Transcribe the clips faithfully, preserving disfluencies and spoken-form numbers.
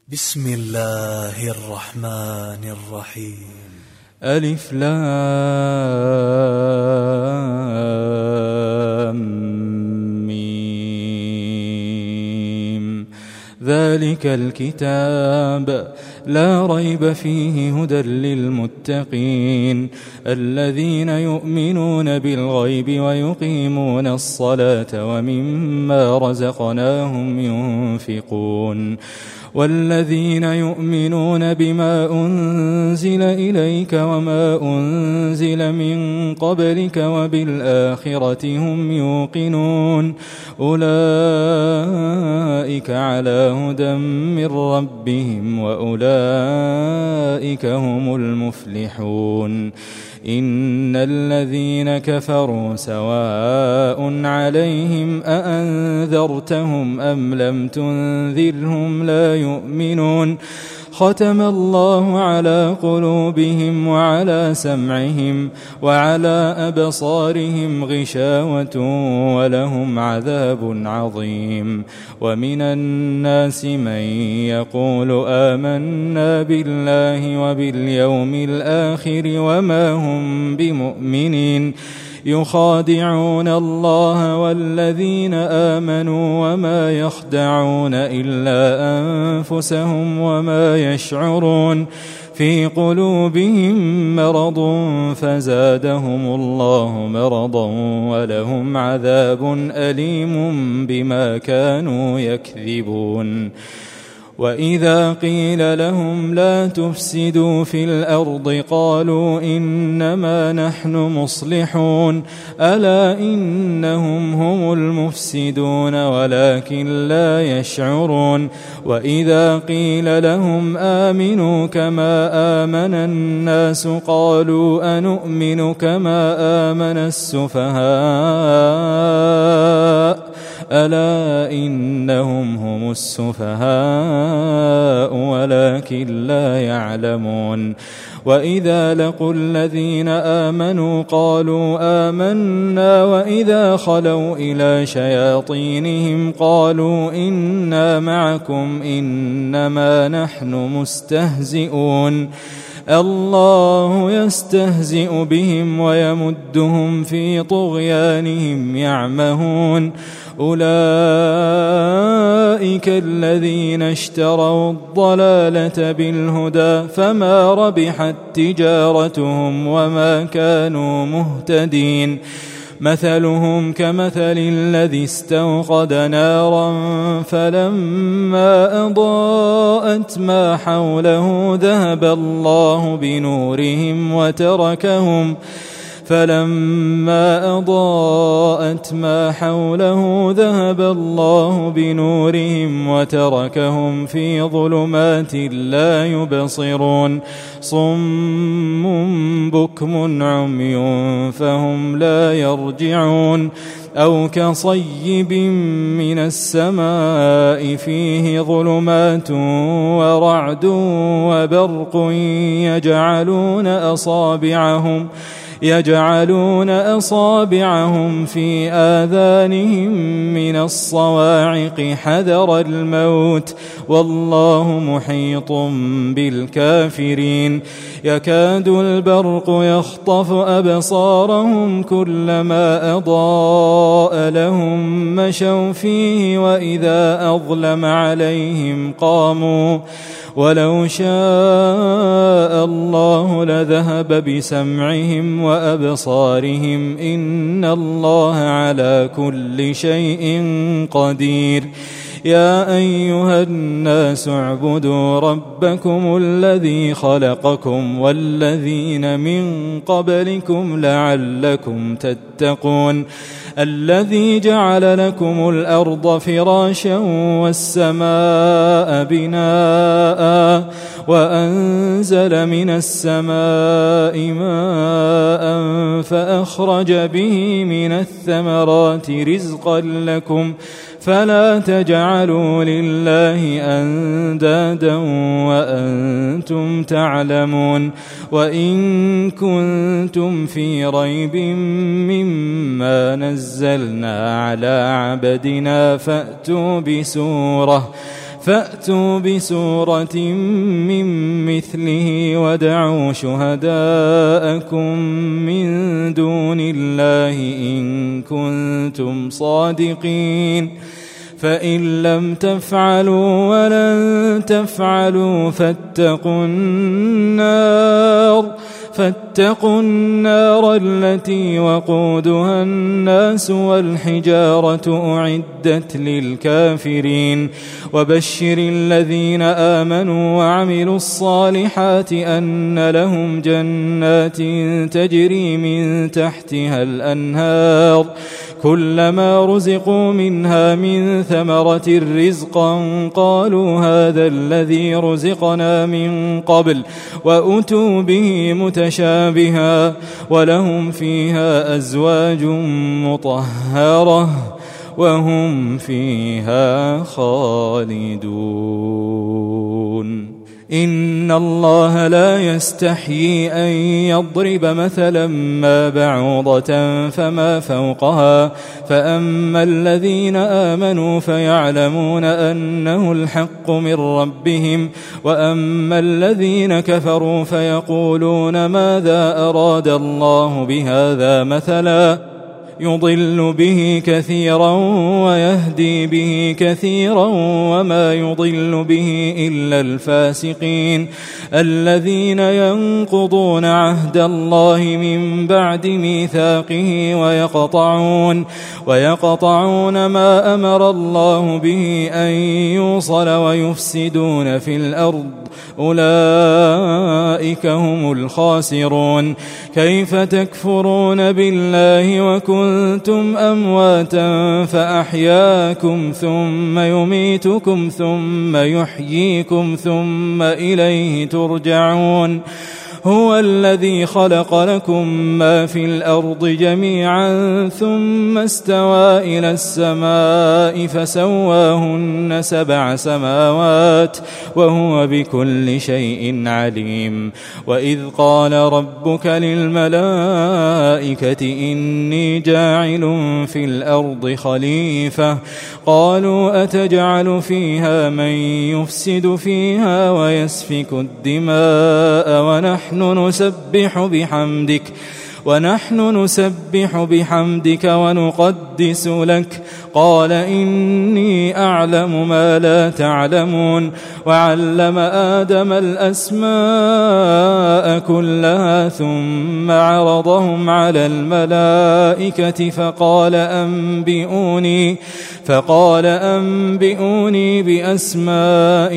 بسم الله الرحمن الرحيم. ألف لام ميم. ذلك الكتاب لا ريب فيه هدى للمتقين الذين يؤمنون بالغيب ويقيمون الصلاة ومما رزقناهم ينفقون والذين يؤمنون بما أنزل إليك وما أنزل من قبلك وبالآخرة هم يوقنون أولئك على هدى من ربهم وأولئك هم المفلحون. إن الذين كفروا سواء عليهم أأنذرتهم أم لم تنذرهم لا يؤمنون. ختم الله على قلوبهم وعلى سمعهم وعلى أبصارهم غشاوة ولهم عذاب عظيم. ومن الناس من يقول آمنا بالله وباليوم الآخر وما هم بمؤمنين يخادعون الله والذين آمنوا وما يخدعون إلا أنفسهم وما يشعرون. في قلوبهم مرض فزادهم الله مرضا ولهم عذاب أليم بما كانوا يكذبون. وإذا قيل لهم لا تفسدوا في الأرض قالوا إنما نحن مصلحون ألا إنهم هم المفسدون ولكن لا يشعرون. وإذا قيل لهم آمنوا كما آمن الناس قالوا أنؤمن كما آمن السفهاء ألا إنهم هم السفهاء ولكن لا يعلمون. وإذا لقوا الذين آمنوا قالوا آمنا وإذا خلوا إلى شياطينهم قالوا إنا معكم إنما نحن مستهزئون. الله يستهزئ بهم ويمدهم في طغيانهم يعمهون. أولئك الذين اشتروا الضلالة بالهدى فما ربحت تجارتهم وما كانوا مهتدين. مثلهم كمثل الذي استوقد نارا فلما أضاءت ما حوله ذهب الله بنورهم وتركهم فلما أضاءت ما حوله ذهب الله بنورهم وتركهم في ظلمات لا يبصرون. صم بكم عمي فهم لا يرجعون. أو كصيب من السماء فيه ظلمات ورعد وبرق يجعلون أصابعهم يجعلون أصابعهم في آذانهم من الصواعق حذر الموت والله محيط بالكافرين. يكاد البرق يخطف أبصارهم كلما أضاء لهم مشوا فيه وإذا أظلم عليهم قاموا ولو شاء الله لذهب بسمعهم وأبصارهم إن الله على كل شيء قدير. يا أيها الناس اعبدوا ربكم الذي خلقكم والذين من قبلكم لعلكم تتقون. الذي جعل لكم الأرض فراشا والسماء بناء وأنزل من السماء ماء فأخرج به من الثمرات رزقا لكم فلا تجعلوا لله أندادا وأنتم تعلمون. وإن كنتم في ريب مما نزلنا على عبدنا فأتوا بسورة فأتوا بسورة من مثله وادعوا شهداءكم من دون الله إن كنتم صادقين فإن لم تفعلوا ولن تفعلوا فاتقوا النار فاتقوا النار التي وقودها الناس والحجارة أعدت للكافرين وبشر الذين آمنوا وعملوا الصالحات أن لهم جنات تجري من تحتها الأنهار كلما رزقوا منها من ثمرة رزقا قالوا هذا الذي رزقنا من قبل وأتوا به متشابها ولهم فيها أزواج مطهرة وهم فيها خالدون إن الله لا يستحيي أن يضرب مثلا ما بعوضة فما فوقها فأما الذين آمنوا فيعلمون أنه الحق من ربهم وأما الذين كفروا فيقولون ماذا أراد الله بهذا مثلا يضل به كثيرا ويهدي به كثيرا وما يضل به إلا الفاسقين الذين ينقضون عهد الله من بعد ميثاقه ويقطعون ويقطعون ما أمر الله به أن يوصل ويفسدون في الأرض أولئك هم الخاسرون كيف تكفرون بالله وكنتم أمواتا فأحياكم ثم يميتكم ثم يحييكم ثم إليه ترجعون هو الذي خلق لكم ما في الأرض جميعا ثم استوى إلى السماء فسواهن سبع سماوات وهو بكل شيء عليم وإذ قال ربك للملائكة إني جاعل في الأرض خليفة قالوا أتجعل فيها من يفسد فيها ويسفك الدماء ونحن نسبح بحمدك ونحن نسبح بحمدك ونقدس لك قال إني أعلم ما لا تعلمون وعلم آدم الأسماء كلها ثم عرضهم على الملائكة فقال أنبئوني فقال أنبئوني بأسماء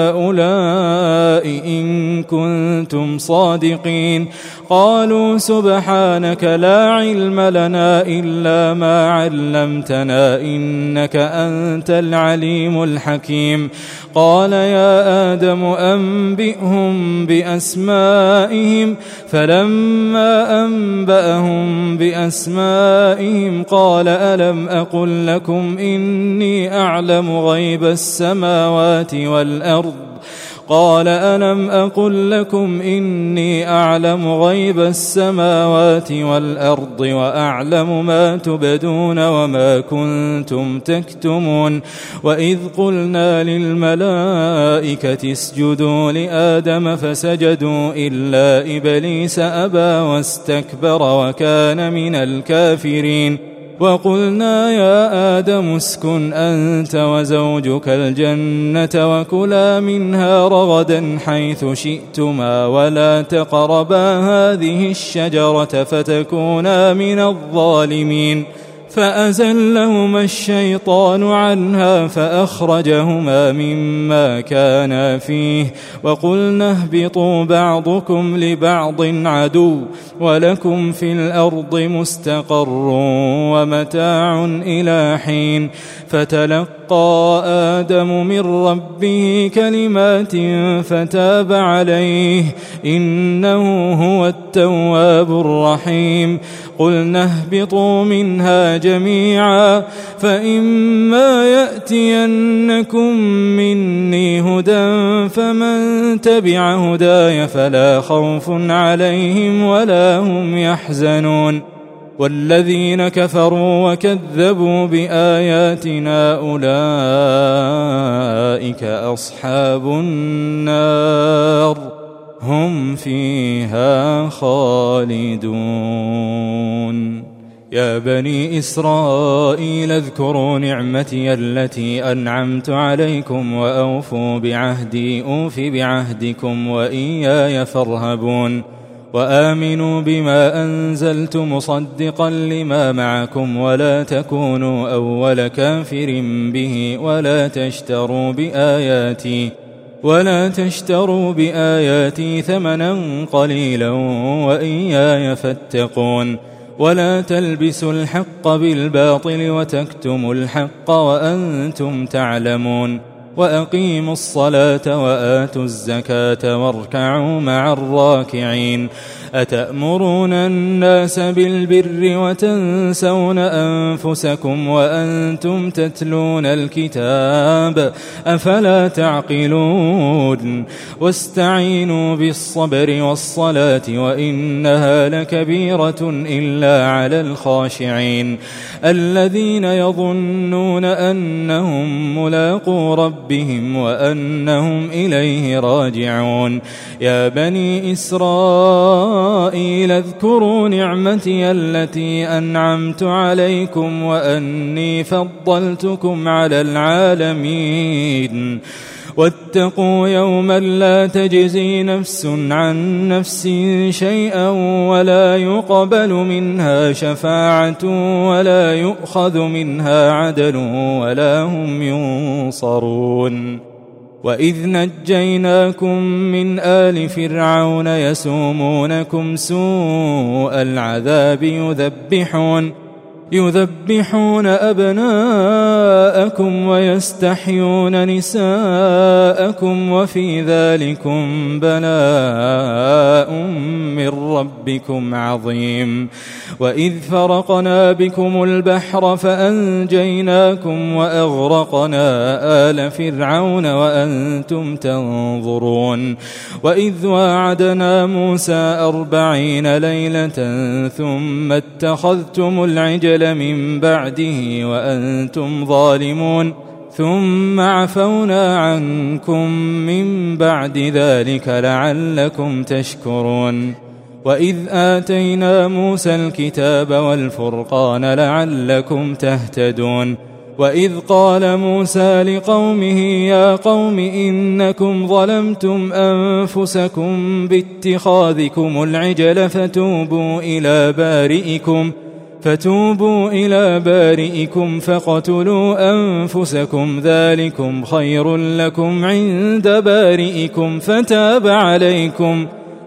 هؤلاء إن كنتم صادقين قالوا سبحانك لا علم لنا إلا ما علمتنا إنك أنت العليم الحكيم قال يا آدم أنبئهم بأسمائهم فلما أنبأهم بأسمائهم قال ألم أقل لكم إني أعلم غيب السماوات والأرض قال ألم أقل لكم إني أعلم غيب السماوات والأرض وأعلم ما تبدون وما كنتم تكتمون وإذ قلنا للملائكة اسجدوا لآدم فسجدوا إلا إبليس أبى واستكبر وكان من الكافرين وقلنا يا آدم اسكن أنت وزوجك الجنة وكلا منها رغدا حيث شئتما ولا تقربا هذه الشجرة فتكونا من الظالمين فأزلهما الشيطان عنها فأخرجهما مما كانا فيه وقلنا اهبطوا بعضكم لبعض عدو ولكم في الأرض مستقر ومتاع إلى حين فتلقى آدم من ربه كلمات فتاب عليه إنه هو التواب الرحيم قلنا اهبطوا منها جميعا فإما يأتينكم مني هدى فمن تبع هداي فلا خوف عليهم ولا هم يحزنون والذين كفروا وكذبوا بآياتنا أولئك أصحاب النار هم فيها خالدون. يا بني إسرائيل اذكروا نعمتي التي أنعمت عليكم وأوفوا بعهدي أوف بعهدكم وإياي فارهبون. وآمنوا بما أنزلت مصدقا لما معكم ولا تكونوا أول كافر به ولا تشتروا بآياتي ولا تشتروا بآياتي ثمنا قليلا وإياي فاتقون. ولا تلبسوا الحق بالباطل وتكتموا الحق وأنتم تعلمون. وأقيموا الصلاة وآتوا الزكاة واركعوا مع الراكعين. أتأمرون الناس بالبر وتنسون أنفسكم وأنتم تتلون الكتاب أفلا تعقلون. واستعينوا بالصبر والصلاة وإنها لكبيرة إلا على الخاشعين الذين يظنون أنهم ملاقو ربهم وأنهم إليه راجعون. يا بني إسرائيل اذكروا نعمتي التي أنعمت عليكم وأني فضلتكم على العالمين. واتقوا يوما لا تجزي نفس عن نفس شيئا ولا يقبل منها شفاعة ولا يؤخذ منها عدل ولا هم ينصرون. وإذ نجيناكم من آل فرعون يسومونكم سوء العذاب يذبحون يذبحون أبناءكم ويستحيون نساءكم وفي ذلكم بلاء من ربكم عظيم. وإذ فرقنا بكم البحر فأنجيناكم وأغرقنا آل فرعون وأنتم تنظرون. وإذ واعدنا موسى أربعين ليلة ثم اتخذتم العجل من بعده وأنتم ظالمون ثم عفونا عنكم من بعد ذلك لعلكم تشكرون. وإذ آتينا موسى الكتاب والفرقان لعلكم تهتدون. وإذ قال موسى لقومه يا قوم إنكم ظلمتم أنفسكم باتخاذكم العجل فتوبوا إلى بارئكم فتوبوا إلى بارئكم فاقتلوا أنفسكم ذلكم خير لكم عند بارئكم فتاب عليكم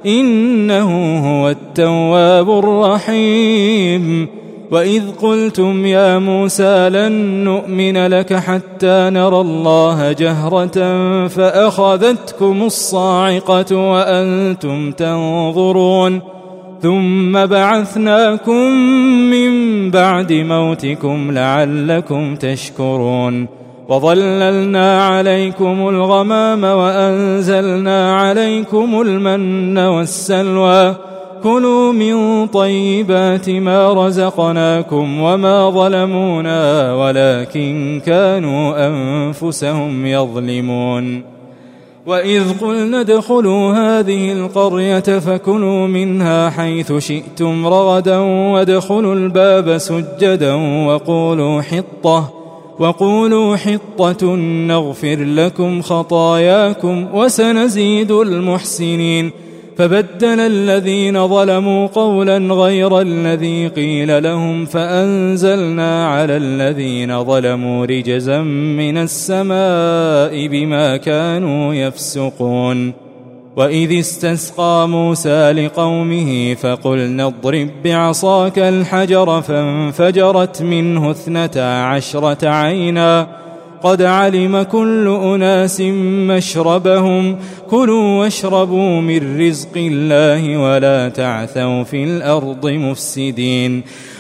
إنه هو التواب الرحيم. وإذ قلتم يا موسى لن نؤمن لك حتى نرى الله جهرة فأخذتكم الصاعقة وأنتم تنظرون ثم بعثناكم من بعد موتكم لعلكم تشكرون. وظللنا عليكم الغمام وأنزلنا عليكم المن والسلوى كلوا من طيبات ما رزقناكم وما ظلمونا ولكن كانوا أنفسهم يظلمون. وإذ قلنا ادخلوا هذه القرية فكلوا منها حيث شئتم رغدا وادخلوا الباب سجدا وقولوا حطة وقولوا حطة نغفر لكم خطاياكم وسنزيد المحسنين. فبدل الذين ظلموا قولا غير الذي قيل لهم فأنزلنا على الذين ظلموا رجزا من السماء بما كانوا يفسقون. وإذ استسقى موسى لقومه فقلنا اضرب بعصاك الحجر فانفجرت منه اثنتا عشرة عينا قد علم كل أناس مشربهم كلوا واشربوا من رزق الله ولا تعثوا في الأرض مفسدين.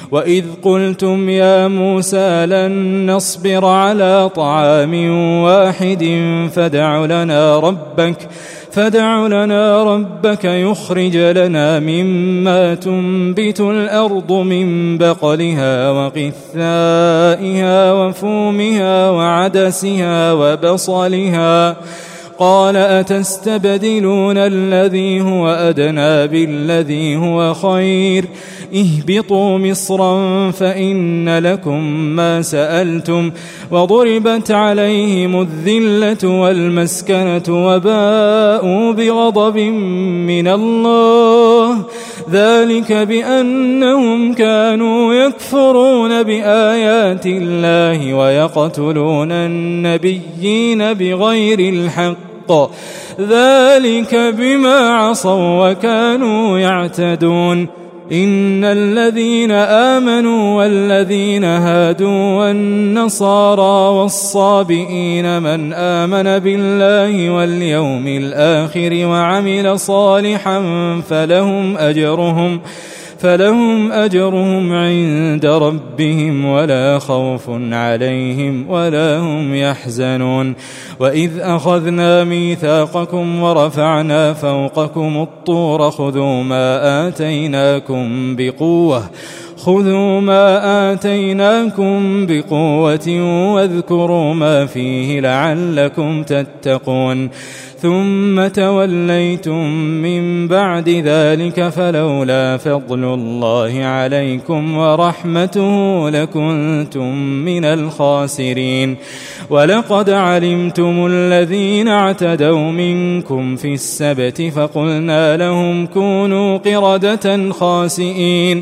وإذ قلتم يا موسى لن نصبر على طعام واحد فادع لنا ربك فادع لنا ربك يخرج لنا مما تنبت الأرض من بقلها وقثائها وفومها وعدسها وبصلها قال أتستبدلون الذي هو أدنى بالذي هو خير اهبطوا مصرا فإن لكم ما سألتم وضربت عليهم الذلة والمسكنة وباءوا بغضب من الله ذلك بأنهم كانوا يكفرون بآيات الله ويقتلون النبيين بغير الحق ذلك بما عصوا وكانوا يعتدون إن الذين آمنوا والذين هادوا والنصارى والصابئين من آمن بالله واليوم الآخر وعمل صالحا فلهم أجرهم فلهم أجرهم عند ربهم ولا خوف عليهم ولا هم يحزنون وإذ أخذنا ميثاقكم ورفعنا فوقكم الطور خذوا ما آتيناكم بقوة خذوا ما آتيناكم بقوة واذكروا ما فيه لعلكم تتقون ثم توليتم من بعد ذلك فلولا فضل الله عليكم ورحمته لكنتم من الخاسرين ولقد علمتم الذين اعتدوا منكم في السبت فقلنا لهم كونوا قردة خاسئين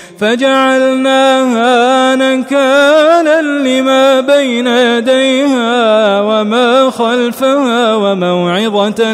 فجعلناها نكالا لما بين يديها وما خلفها وموعظة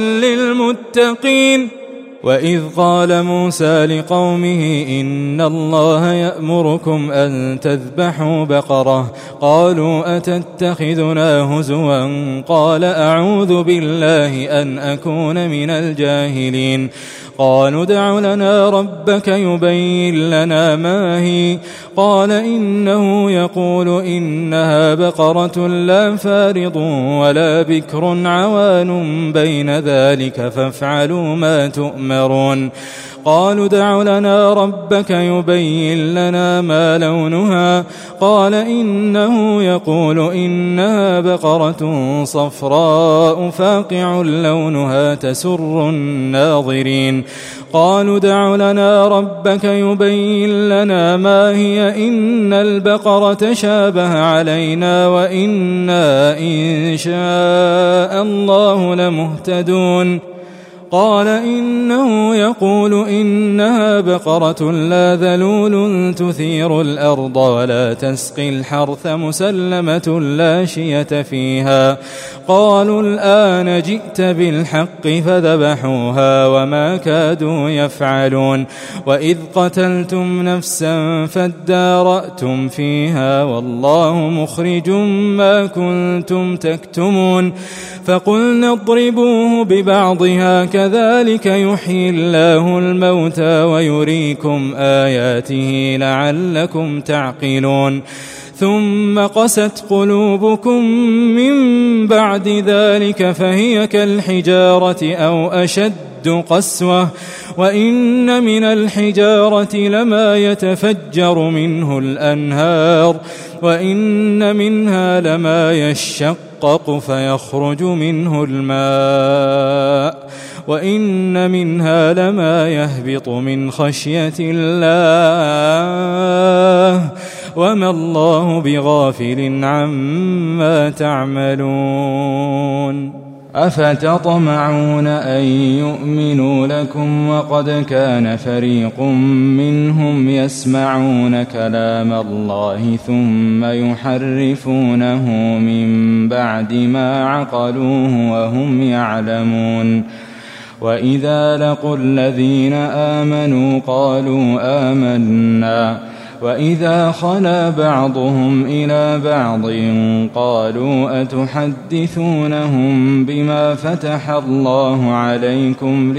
للمتقين وإذ قال موسى لقومه إن الله يأمركم أن تذبحوا بقرة قالوا أتتخذنا هزوا قال أعوذ بالله أن أكون من الجاهلين قالوا ادع لنا ربك يبين لنا ما هي قال إنه يقول إنها بقرة لا فارض ولا بكر عوان بين ذلك فافعلوا ما تؤمرون قالوا ادع لنا ربك يبين لنا ما لونها قال إنه يقول إنها بقرة صفراء فاقع لونها تسر الناظرين قالوا ادع لنا ربك يبين لنا ما هي إن البقرة شابه علينا وإنا إن شاء الله لمهتدون قال إنه يقول إنها بقرة لا ذلول تثير الأرض ولا تسقي الحرث مسلمة لا شية فيها قالوا الآن جئت بالحق فذبحوها وما كادوا يفعلون وإذ قتلتم نفسا فادارأتم فيها والله مخرج ما كنتم تكتمون فقلنا اضربوه ببعضها كذلك يحيي الله الموتى ويريكم آياته لعلكم تعقلون ثم قست قلوبكم من بعد ذلك فهي كالحجارة أو أشد قسوة وإن من الحجارة لما يتفجر منه الأنهار وإن منها لما يشقق فيخرج منه الماء وإن منها لما يهبط من خشية الله وما الله بغافل عما تعملون أفتطمعون أن يؤمنوا لكم وقد كان فريق منهم يسمعون كلام الله ثم يحرفونه من بعد ما عقلوه وهم يعلمون وإذا لقوا الذين آمنوا قالوا آمنا وإذا خلا بعضهم إلى بعض قالوا أتحدثونهم بما فتح الله عليكم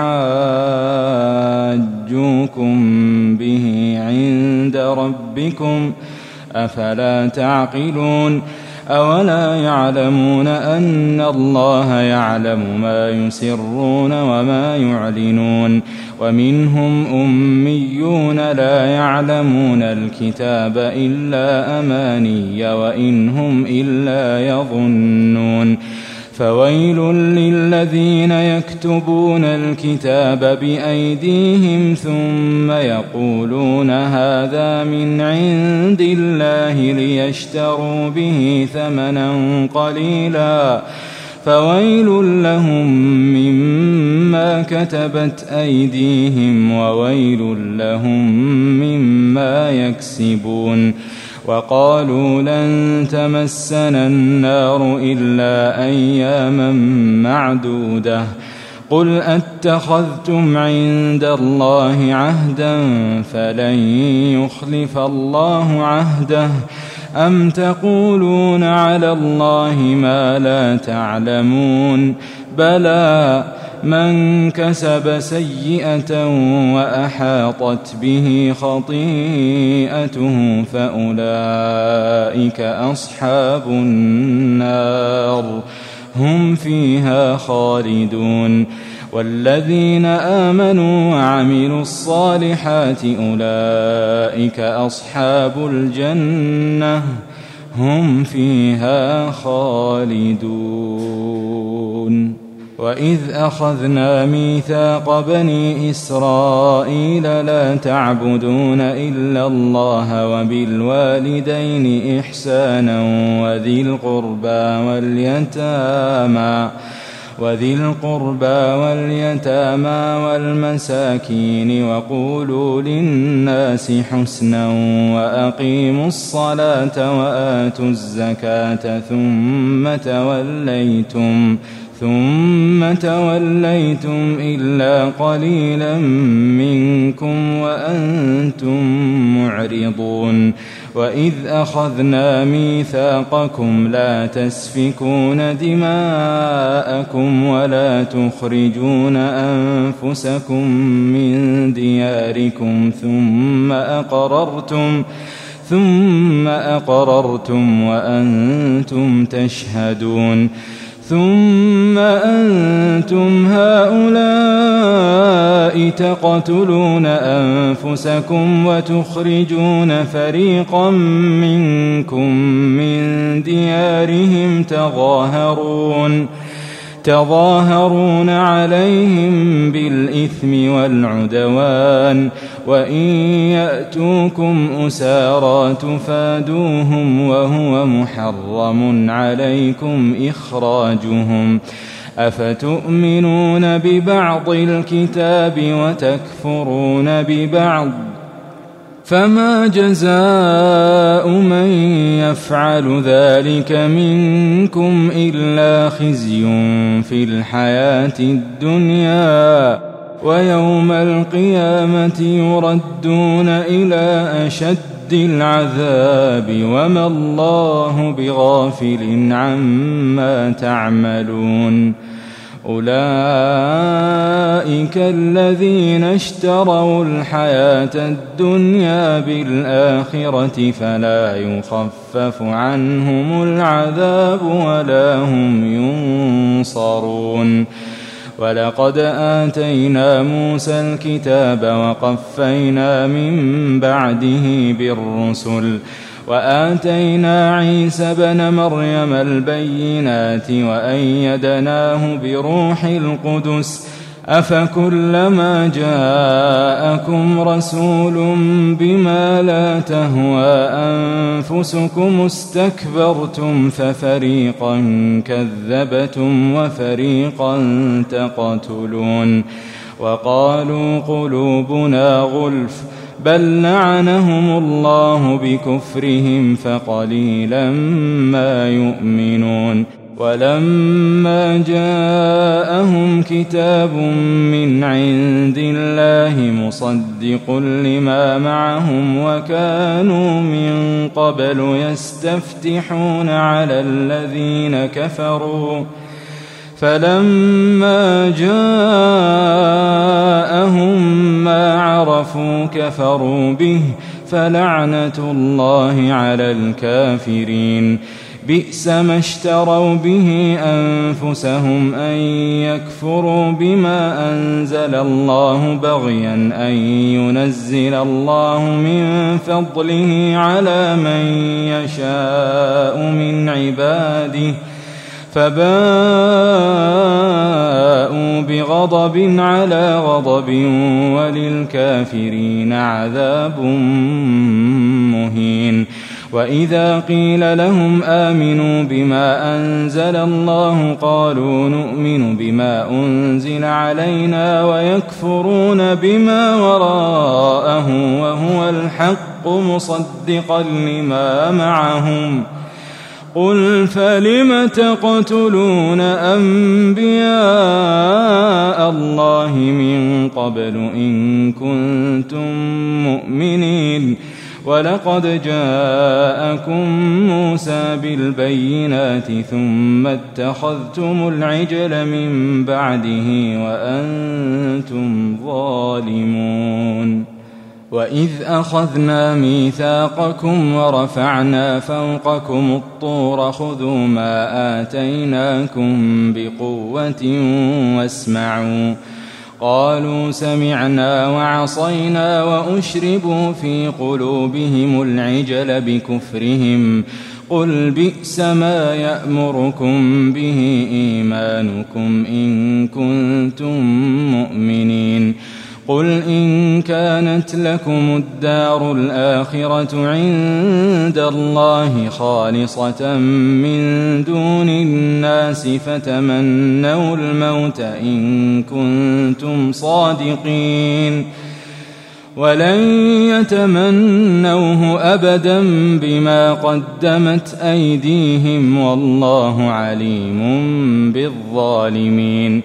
ليحاجوكم به عند ربكم أفلا تعقلون أولا يعلمون أن الله يعلم ما يسرون وما يعلنون ومنهم أميون لا يعلمون الكتاب إلا أماني وإن هم إلا يظنون فويل للذين يكتبون الكتاب بأيديهم ثم يقولون هذا من عند الله ليشتروا به ثمنا قليلا فويل لهم مما كتبت أيديهم وويل لهم مما يكسبون وقالوا لن تمسنا النار إلا أياما معدودة قل أتخذتم عند الله عهدا فلن يخلف الله عهده أم تقولون على الله ما لا تعلمون بلى من كسب سيئة وأحاطت به خطيئته فأولئك أصحاب النار هم فيها خالدون والذين آمنوا وعملوا الصالحات أولئك أصحاب الجنة هم فيها خالدون وإذ أخذنا ميثاق بني إسرائيل لا تعبدون إلا الله وبالوالدين إحسانا وذي القربى واليتامى وذي القربى واليتامى والمساكين وقولوا للناس حسنا وأقيموا الصلاة وآتوا الزكاة ثم توليتم ثم توليتم إلا قليلا منكم وأنتم معرضون وإذ أخذنا ميثاقكم لا تسفكون دماءكم ولا تخرجون أنفسكم من دياركم ثم أقررتم ثم أقررتم وأنتم تشهدون ثم أنتم هؤلاء تقتلون أنفسكم وتخرجون فريقا منكم من ديارهم تظاهرون تظاهرون عليهم بالإثم والعدوان وإن يأتوكم أسارى تفادوهم وهو محرم عليكم إخراجهم أفتؤمنون ببعض الكتاب وتكفرون ببعض فما جزاء من يفعل ذلك منكم إلا خزي في الحياة الدنيا ويوم القيامة يردون إلى أشد العذاب وما الله بغافل عما تعملون أولئك الذين اشتروا الحياة الدنيا بالآخرة فلا يخفف عنهم العذاب ولا هم ينصرون ولقد آتينا موسى الكتاب وقفينا من بعده بالرسل وآتينا عيسى بن مريم البينات وأيدناه بروح القدس أفكلما جاءكم رسول بما لا تهوى أنفسكم استكبرتم ففريقا كذبتم وفريقا تقتلون وقالوا قلوبنا غلف بل لعنهم الله بكفرهم فقليلا ما يؤمنون ولما جاءهم كتاب من عند الله مصدق لما معهم وكانوا من قبل يستفتحون على الذين كفروا فلما جاءهم ما عرفوا كفروا به فلعنة الله على الكافرين بئس ما اشتروا به أنفسهم أن يكفروا بما أنزل الله بغيا أن ينزل الله من فضله على من يشاء من عباده فباءوا بغضب على غضب وللكافرين عذاب مهين. وإذا قيل لهم آمنوا بما أنزل الله قالوا نؤمن بما أنزل علينا ويكفرون بما وراءه وهو الحق مصدقا لما معهم قل فلم تقتلون أنبياء الله من قبل إن كنتم مؤمنين ولقد جاءكم موسى بالبينات ثم اتخذتم العجل من بعده وأنتم ظالمون. وإذ أخذنا ميثاقكم ورفعنا فوقكم الطور خذوا ما آتيناكم بقوة واسمعوا قالوا سمعنا وعصينا وأشربوا في قلوبهم العجل بكفرهم قل بئس ما يأمركم به إيمانكم إن كنتم مؤمنين قل إن كانت لكم الدار الآخرة عند الله خالصة من دون الناس فتمنوا الموت إن كنتم صادقين ولن يتمنوه أبدا بما قدمت أيديهم والله عليم بالظالمين.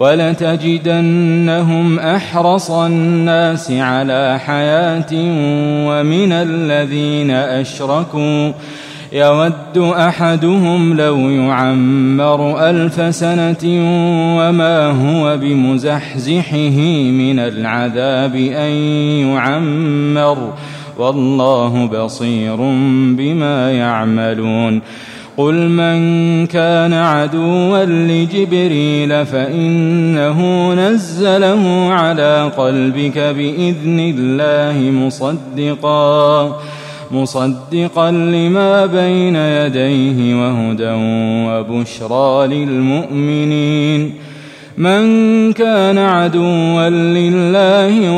ولتجدنهم أحرص الناس على حياة ومن الذين أشركوا يود أحدهم لو يعمر ألف سنة وما هو بمزحزحه من العذاب أن يعمر والله بصير بما يعملون. قل من كان عدوا لجبريل فإنه نزله على قلبك بإذن الله مصدقا مصدقا لما بين يديه وهدى وبشرى للمؤمنين. من كان عدوا لله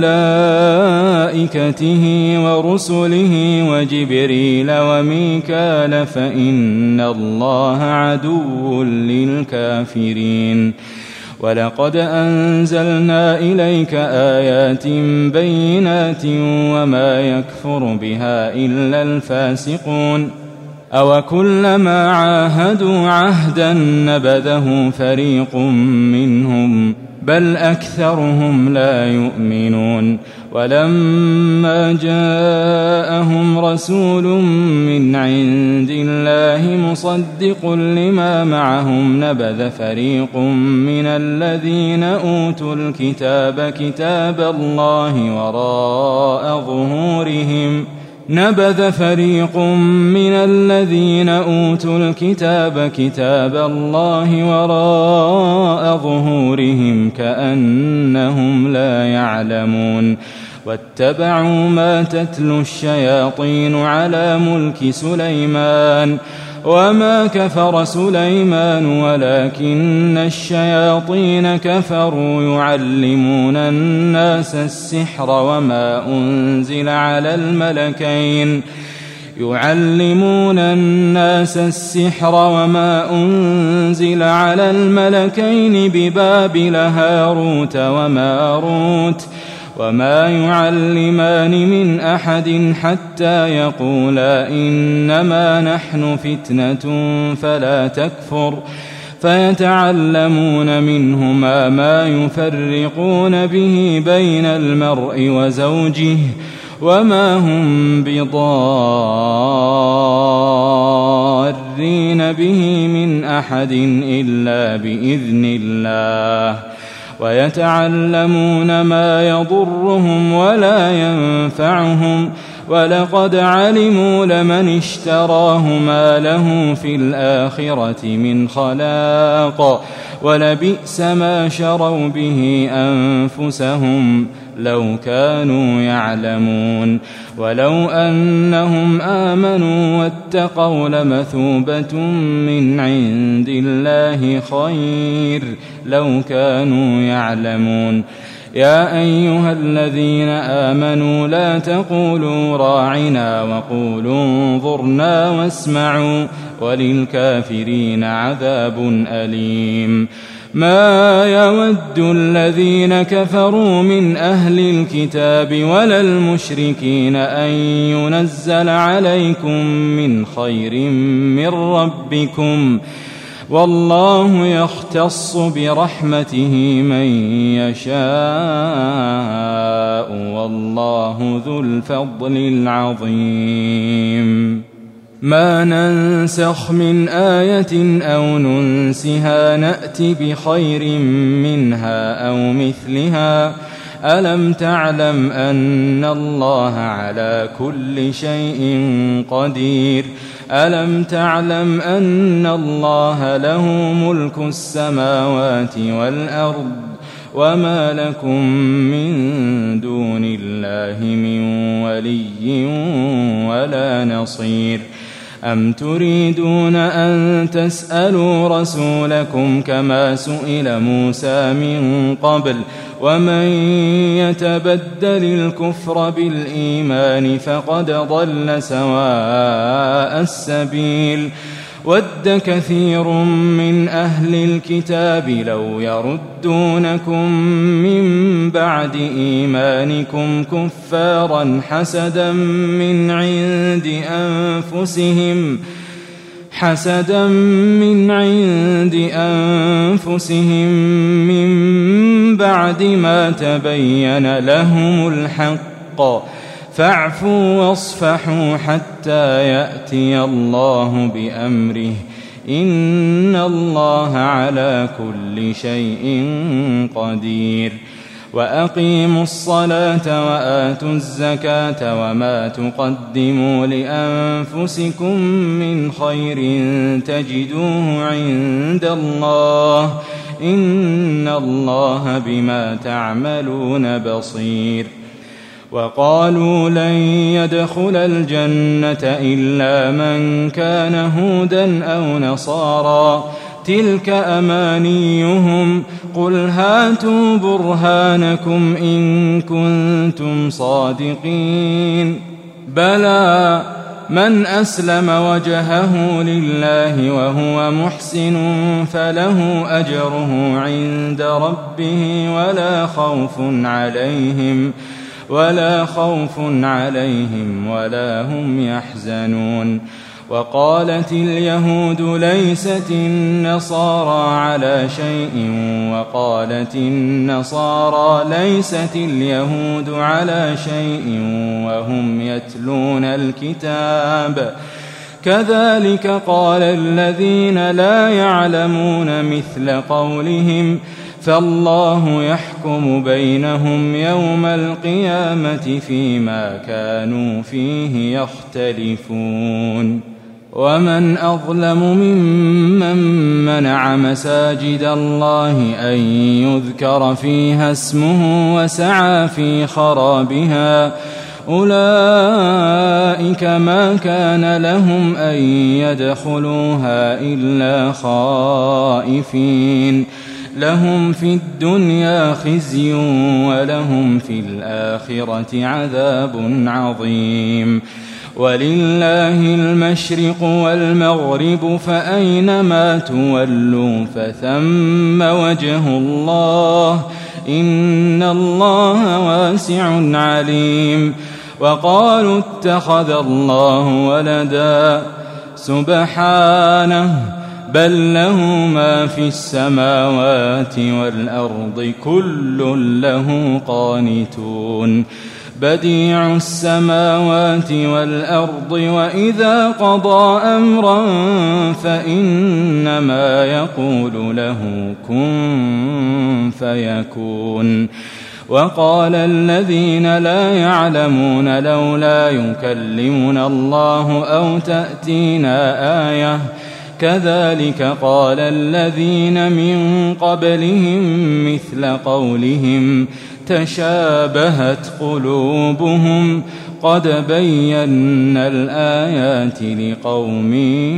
وملائكته ورسله وجبريل وميكال فإن الله عدو للكافرين. ولقد أنزلنا إليك آيات بينات وما يكفر بها إلا الفاسقون. أوكلما عاهدوا عهدا نبذه فريق منهم بل أكثرهم لا يؤمنون. ولما جاءهم رسول من عند الله مصدق لما معهم نبذ فريق من الذين أوتوا الكتاب كتاب الله وراء ظهورهم نبذ فريق من الذين أوتوا الكتاب كتاب الله وراء ظهورهم كأنهم لا يعلمون. واتبعوا ما تتلو الشياطين على ملك سليمان وما كفر سليمان ولكن الشياطين كفروا يعلمون الناس السحر وما أنزل على الملكين يعلمون الناس السحر وما أنزل على الملكين ببابل هاروت وماروت وما يعلمان من أحد حتى يقولا إنما نحن فتنة فلا تكفر فيتعلمون منهما ما يفرقون به بين المرء وزوجه وما هم بضارين به من أحد إلا بإذن الله ويتعلمون ما يضرهم ولا ينفعهم ولقد علموا لمن اشتراه ما له في الآخرة من خلاق ولبئس ما شروا به أنفسهم لو كانوا يعلمون ولو أنهم آمنوا واتقوا لمثوبة من عند الله خير لو كانوا يعلمون يا أيها الذين آمنوا لا تقولوا راعنا وقولوا انظرنا واسمعوا وللكافرين عذاب أليم ما يود الذين كفروا من أهل الكتاب ولا المشركين أن ينزل عليكم من خير من ربكم والله يختص برحمته من يشاء والله ذو الفضل العظيم ما ننسخ من آية أو ننسها نأت بخير منها أو مثلها ألم تعلم أن الله على كل شيء قدير ألم تعلم أن الله له ملك السماوات والأرض وما لكم من دون الله من ولي ولا نصير أم تريدون أن تسألوا رسولكم كما سئل موسى من قبل ومن يتبدل الكفر بالإيمان فقد ضل سواء السبيل ود كثير من أهل الكتاب لو يردونكم من بعد إيمانكم كفارا حسدا من عند أنفسهم حسدا من عند أنفسهم من بعد ما تبين لهم الحق فاعفوا واصفحوا حتى يأتي الله بأمره إن الله على كل شيء قدير وأقيموا الصلاة وآتوا الزكاة وما تقدموا لأنفسكم من خير تجدوه عند الله إن الله بما تعملون بصير وقالوا لن يدخل الجنة إلا من كان هودا أو نصارى تلك أمانيهم قل هاتوا برهانكم إن كنتم صادقين بلى من أسلم وجهه لله وهو محسن فله أجره عند ربه ولا خوف عليهم ولا خوف عليهم ولا هم يحزنون وقالت اليهود ليست النصارى على شيء وقالت النصارى ليست اليهود على شيء وهم يتلون الكتاب كذلك قال الذين لا يعلمون مثل قولهم فالله يحكم بينهم يوم القيامة فيما كانوا فيه يختلفون ومن أظلم ممن منع مساجد الله أن يذكر فيها اسمه وسعى في خرابها أولئك ما كان لهم أن يدخلوها إلا خائفين لهم في الدنيا خزي ولهم في الآخرة عذاب عظيم ولله المشرق والمغرب فأينما تولوا فثم وجه الله إن الله واسع عليم. وقالوا اتخذ الله ولدا سبحانه بل له ما في السماوات والأرض كل له قانتون بديع السماوات والأرض وإذا قضى أمرا فإنما يقول له كن فيكون. وقال الذين لا يعلمون لولا يكلمنا الله أو تأتينا آية كذلك قال الذين من قبلهم مثل قولهم تشابهت قلوبهم قد بينا الآيات لقوم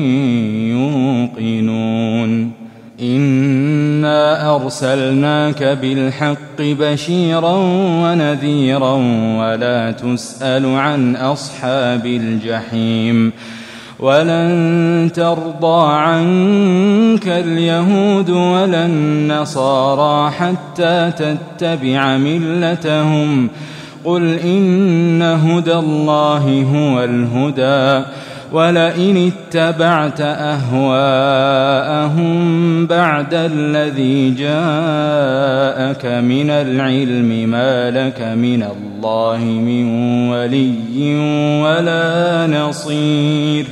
يوقنون. إنا أرسلناك بالحق بشيرا ونذيرا ولا تسأل عن أصحاب الجحيم. ولن ترضى عنك اليهود ولا النصارى حتى تتبع ملتهم قل إن هدى الله هو الهدى ولئن اتبعت أهواءهم بعد الذي جاءك من العلم ما لك من الله من ولي ولا نصير.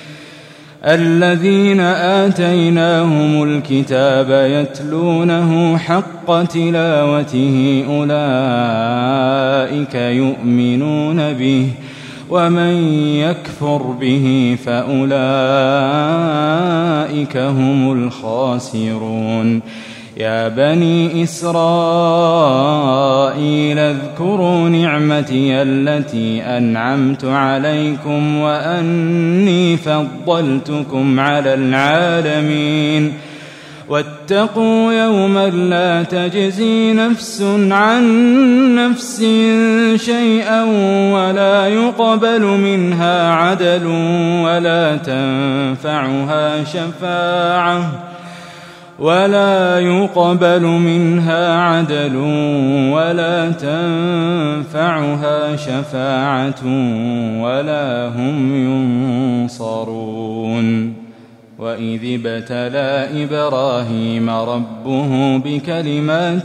الذين آتيناهم الكتاب يتلونه حق تلاوته أولئك يؤمنون به ومن يكفر به فأولئك هم الخاسرون. يا بني إسرائيل اذكروا نعمتي التي أنعمت عليكم وأني فضلتكم على العالمين. واتقوا يوما لا تجزي نفس عن نفس شيئا ولا يقبل منها عدل ولا تنفعها شفاعة ولا يقبل منها عدل ولا تنفعها شفاعة ولا هم ينصرون. وإذ ابتلى إبراهيم ربه بكلمات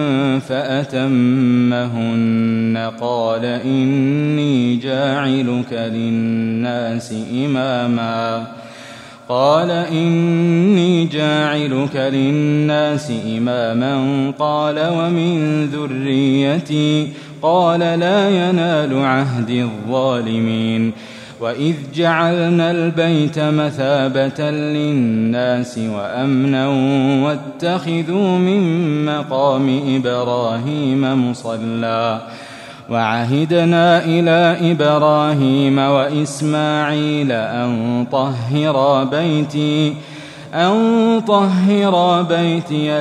فأتمهن قال إني جاعلك للناس إماما قال إني جاعلك للناس إماما قال ومن ذريتي قال لا ينال عهد الظالمين. وإذ جعلنا البيت مثابة للناس وأمنا واتخذوا من مقام إبراهيم مصلى وعهدنا إلى إبراهيم وإسماعيل أن طهرا بيتي أن طهرا بيتي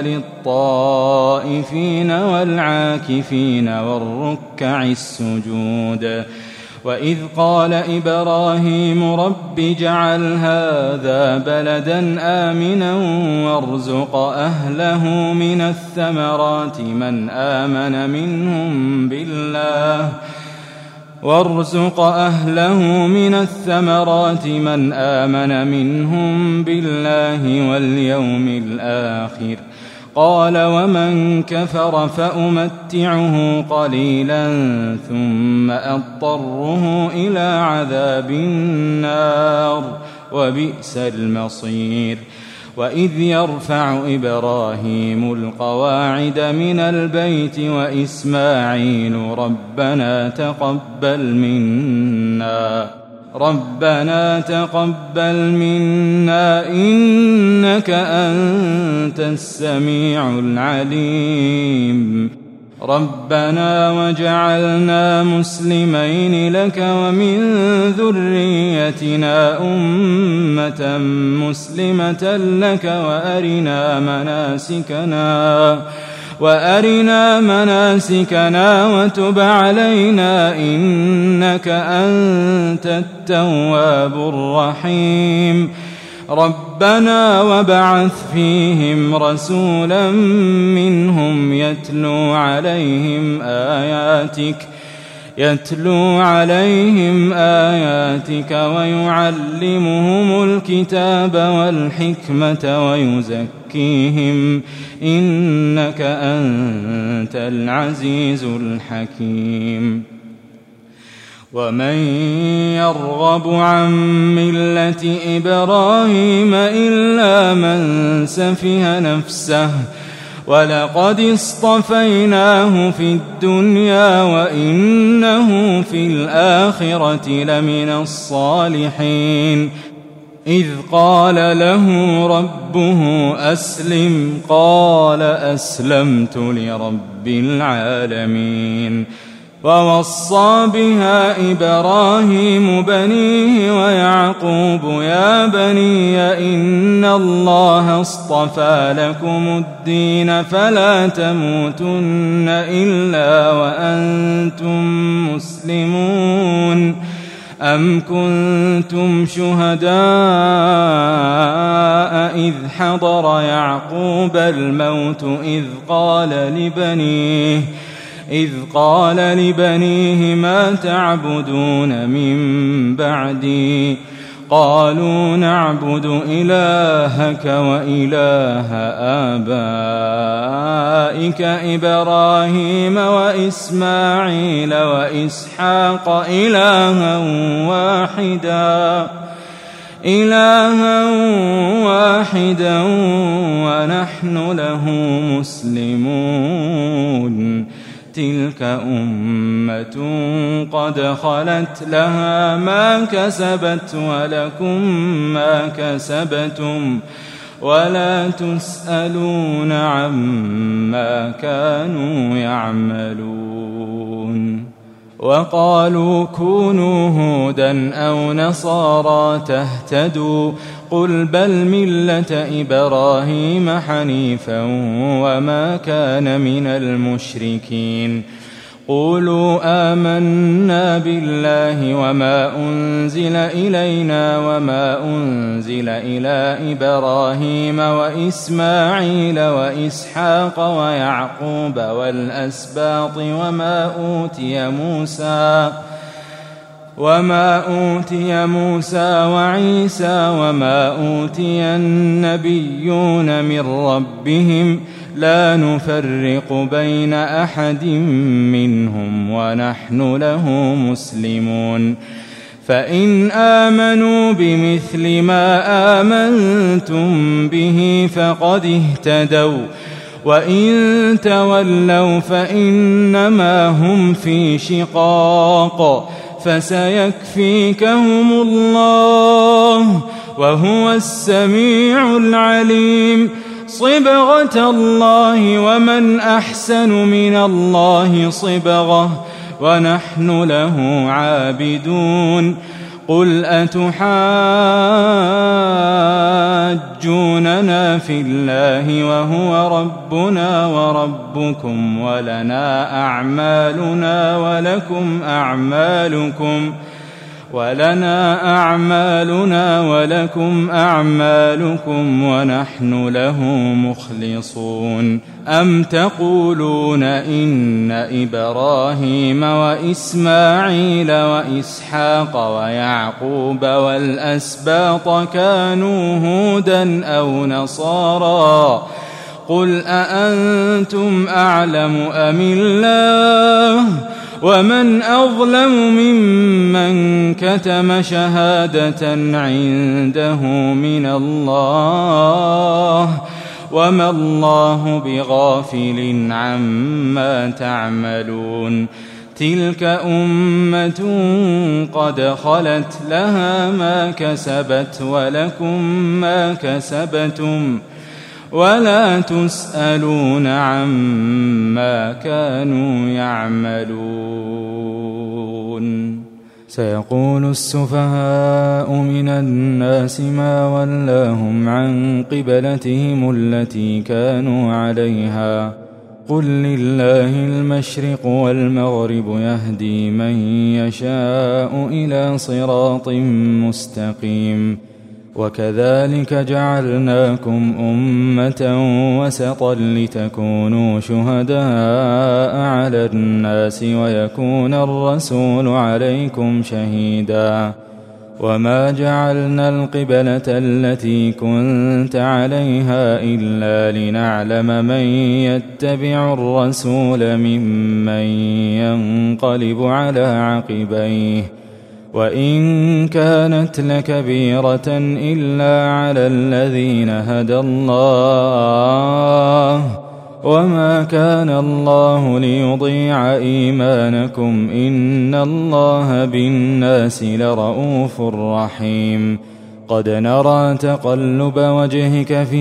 للطائفين والعاكفين والركع السجود. وإذ قال إبراهيم رب اجعل هذا بلدا آمنا وارزق أهله من الثمرات من آمن منهم بالله وارزق أهله من الثمرات من آمن منهم بالله واليوم الآخر قال ومن كفر فأمتعه قليلا ثم أضطره إلى عذاب النار وبئس المصير. وإذ يرفع إبراهيم القواعد من البيت وإسماعيل ربنا تقبل منا ربنا تقبل منا إنك أنت السميع العليم ربنا وجعلنا مسلمين لك ومن ذريتنا أمة مسلمة لك وأرنا مناسكنا وأرنا مناسكنا وتب علينا إنك أنت التواب الرحيم. ربنا وابعث فيهم رسولا منهم يتلو عليهم آياتك يتلو عليهم آياتك ويعلمهم الكتاب والحكمة ويزكيهم إنك أنت العزيز الحكيم ومن يرغب عن ملة إبراهيم إلا من سفه نفسه ولقد اصطفيناه في الدنيا وإنه في الآخرة لمن الصالحين إذ قال له ربه أسلم قال أسلمت لرب العالمين ووصى بها إبراهيم بنيه ويعقوب يا بني إن الله اصطفى لكم الدين فلا تموتن إلا وأنتم مسلمون أم كنتم شهداء إذ حضر يعقوب الموت إذ قال لبنيه إذ قال لبنيه ما تعبدون من بعدي قالوا نعبد إلهك وإله آبائك إبراهيم وإسماعيل وإسحاق إلها واحدا إلها واحدا ونحن له مسلمون تلك أمة قد خلت لها ما كسبت ولكم ما كسبتم ولا تسألون عما كانوا يعملون وقالوا كونوا هودا أو نصارى تهتدوا قل بل ملة إبراهيم حنيفا وما كان من المشركين قولوا آمنا بالله وما أنزل إلينا وما أنزل إلى إبراهيم وإسماعيل وإسحاق ويعقوب والأسباط وما أوتي موسى وما أوتي موسى وعيسى وما أوتي النبيون من ربهم لا نفرق بين أحد منهم ونحن له مسلمون فإن آمنوا بمثل ما آمنتم به فقد اهتدوا وإن تولوا فإنما هم في شقاق فسيكفيكهم الله وهو السميع العليم صبغة الله ومن أحسن من الله صبغة ونحن له عابدون قل أتحاجوننا في الله وهو ربنا وربكم ولنا أعمالنا ولكم أعمالكم ولنا أعمالنا ولكم أعمالكم ونحن له مخلصون أم تقولون إن إبراهيم وإسماعيل وإسحاق ويعقوب والأسباط كانوا هودا أو نصارى قل أأنتم أعلم أم الله ومن أظلم ممن كتم شهادة عنده من الله وما الله بغافل عما تعملون تلك أمة قد خلت لها ما كسبت ولكم ما كسبتم ولا تسألون عما كانوا يعملون سيقول السفهاء من الناس ما ولاهم عن قبلتهم التي كانوا عليها قل لله المشرق والمغرب يهدي من يشاء إلى صراط مستقيم وكذلك جعلناكم أمة وسطا لتكونوا شهداء على الناس ويكون الرسول عليكم شهيدا وما جعلنا القبلة التي كنت عليها إلا لنعلم من يتبع الرسول ممن ينقلب على عقبيه وإن كانت لكبيرة إلا على الذين هدى الله وما كان الله ليضيع إيمانكم إن الله بالناس لرؤوف رحيم قد نرى تقلب وجهك في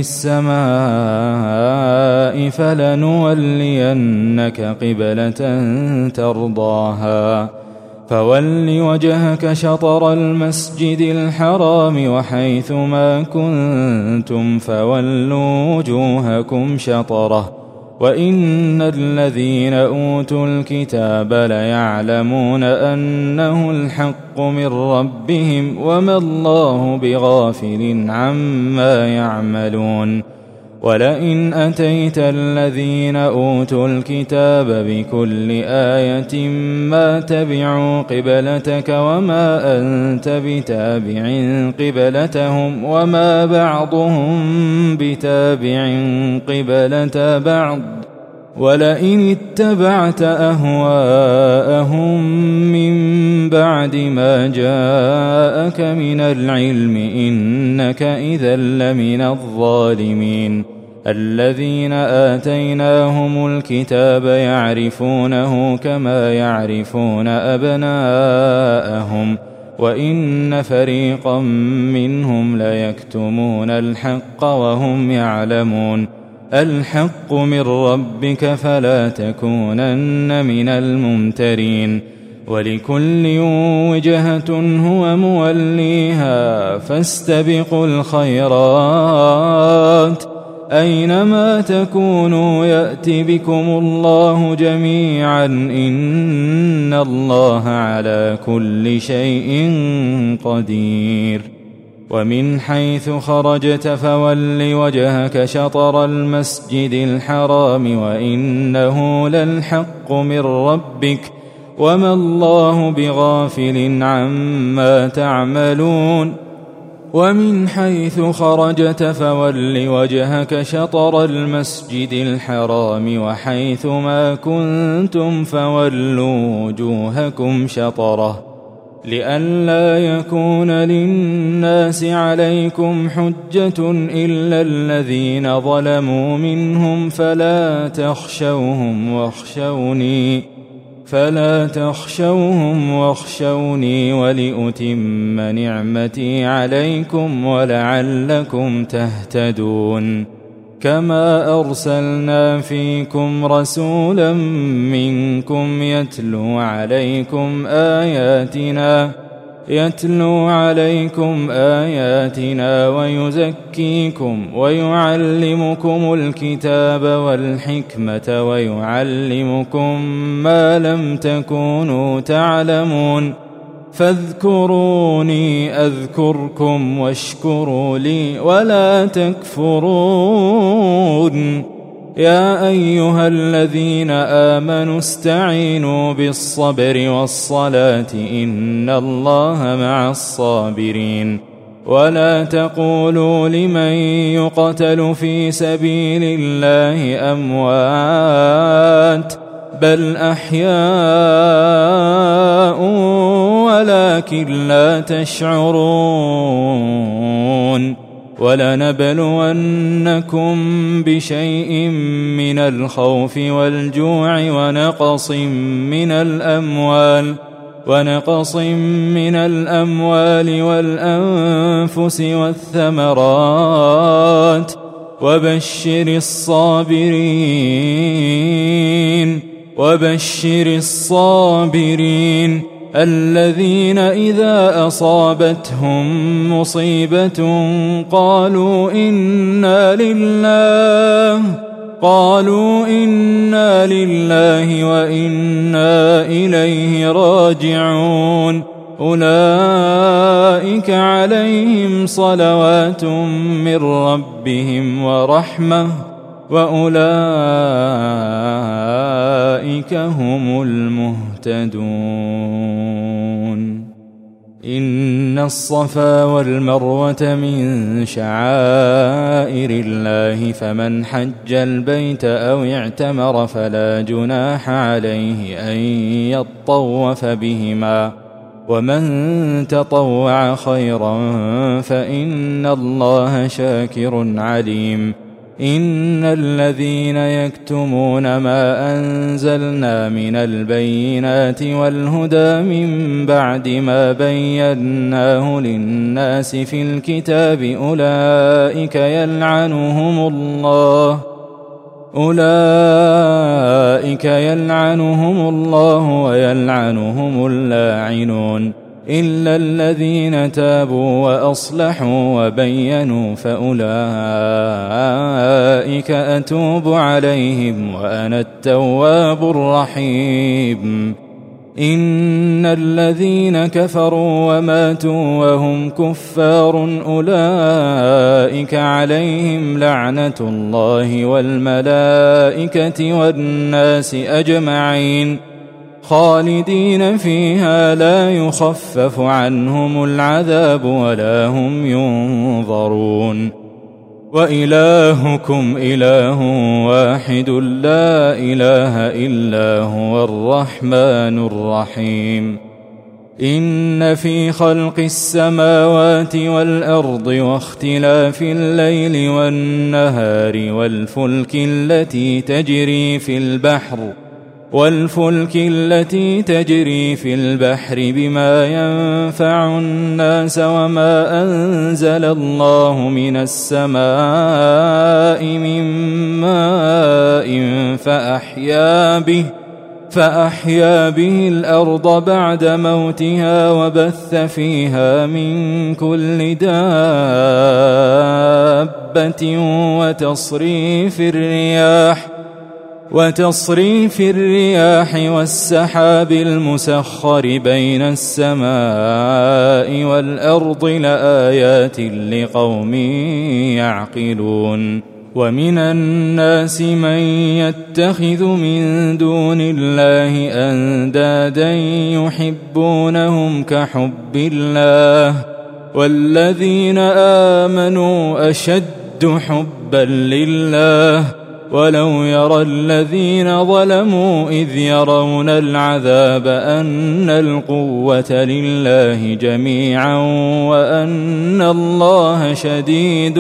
السماء فلنولينك قبلة ترضاها فول وجهك شطر المسجد الحرام وحيث ما كنتم فولوا وجوهكم شطره وإن الذين أوتوا الكتاب ليعلمون أنه الحق من ربهم وما الله بغافل عما يعملون ولئن أتيت الذين أوتوا الكتاب بكل آية ما تبعوا قبلتك وما أنت بتابع قبلتهم وما بعضهم بتابع قبلة بعض ولئن اتبعت أهواءهم من بعد ما جاءك من العلم إنك إذا لمن الظالمين الذين آتيناهم الكتاب يعرفونه كما يعرفون أبناءهم وإن فريقا منهم ليكتمون الحق وهم يعلمون الحق من ربك فلا تكونن من الممترين ولكل وجهة هو موليها فاستبقوا الخيرات أينما تكونوا يأت بكم الله جميعا إن الله على كل شيء قدير ومن حيث خرجت فول وجهك شطر المسجد الحرام وإنه للحق من ربك وما الله بغافل عما تعملون ومن حيث خرجت فول وجهك شطر المسجد الحرام وحيث ما كنتم فولوا وجوهكم شطره لئلا يكون للناس عليكم حجة إلا الذين ظلموا منهم فلا تخشوهم واخشوني فلا تخشوهم واخشوني ولأتم نعمتي عليكم ولعلكم تهتدون كما أرسلنا فيكم رسولا منكم يتلو عليكم آياتنا يتلو عليكم آياتنا ويزكيكم ويعلمكم الكتاب والحكمة ويعلمكم ما لم تكونوا تعلمون فاذكروني أذكركم واشكروا لي ولا تكفرون يا أيها الذين آمنوا استعينوا بالصبر والصلاة إن الله مع الصابرين ولا تقولوا لمن يقتل في سبيل الله أموات بل أحياء ولكن لا تشعرون ولنبلونكم بشيء من الخوف والجوع ونقص من الأموال ونقص من الأموال والأنفس والثمرات وبشر الصابرين وبشر الصابرين الذين إذا أصابتهم مصيبة قالوا إنا لله قالوا إنا لله وإنا إليه راجعون أولئك عليهم صلوات من ربهم ورحمة وأولئك هم المهتدون. إن الصفا والمروة من شعائر الله فمن حج البيت أو اعتمر فلا جناح عليه أن يطوف بهما ومن تطوع خيرا فإن الله شاكر عليم. إن الذين يكتمون ما أنزلنا من البينات والهدى من بعد ما بيناه للناس في الكتاب أولئك يلعنهم الله أولئك يلعنهم الله ويلعنهم اللاعنون إلا الذين تابوا وأصلحوا وبينوا فأولئك أتوب عليهم وأنا التواب الرحيم. إن الذين كفروا وماتوا وهم كفار أولئك عليهم لعنة الله والملائكة والناس أجمعين خالدين فيها لا يخفف عنهم العذاب ولا هم ينظرون. وإلهكم إله واحد لا إله إلا هو الرحمن الرحيم. إن في خلق السماوات والأرض واختلاف الليل والنهار والفلك التي تجري في البحر والفلك التي تجري في البحر بما ينفع الناس وما أنزل الله من السماء من ماء فأحيا به فأحيا به الأرض بعد موتها وبث فيها من كل دابة وتصريف الرياح وتصريف الرياح والسحاب المسخر بين السماء والأرض لآيات لقوم يعقلون. ومن الناس من يتخذ من دون الله أندادا يحبونهم كحب الله والذين آمنوا أشد حبا لله ولو يرى الذين ظلموا إذ يرون العذاب أن القوة لله جميعا وأن الله شديد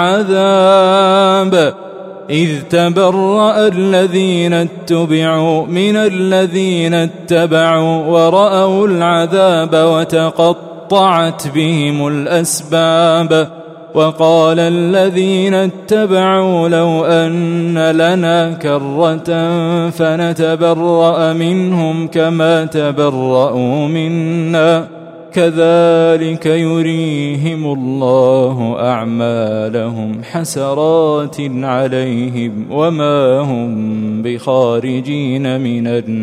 العذاب إذ تبرأ الذين اتبعوا من الذين اتبعوا ورأوا العذاب وتقطعت بهم الأسباب وقال الذين اتبعوا لو أن لنا كرة فنتبرأ منهم كما تبرأوا منا كذلك يريهم الله أعمالهم حسرات عليهم وما هم بخارجين من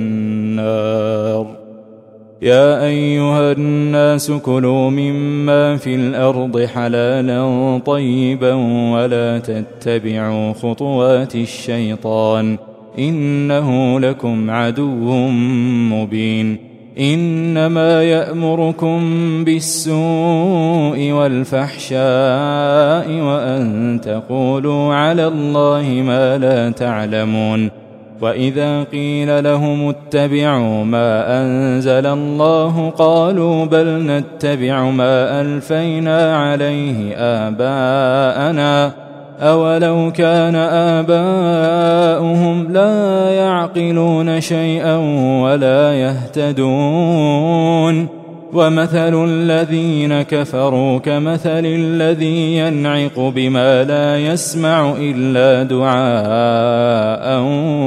النار. يا أيها الناس كلوا مما في الأرض حلالا طيبا ولا تتبعوا خطوات الشيطان إنه لكم عدو مبين. إنما يأمركم بالسوء والفحشاء وأن تقولوا على الله ما لا تعلمون. وإذا قيل لهم اتبعوا ما أنزل الله قالوا بل نتبع ما ألفينا عليه آباءنا أولو كان آباؤهم لا يعقلون شيئا ولا يهتدون. ومثل الذين كفروا كمثل الذي ينعق بما لا يسمع إلا دعاء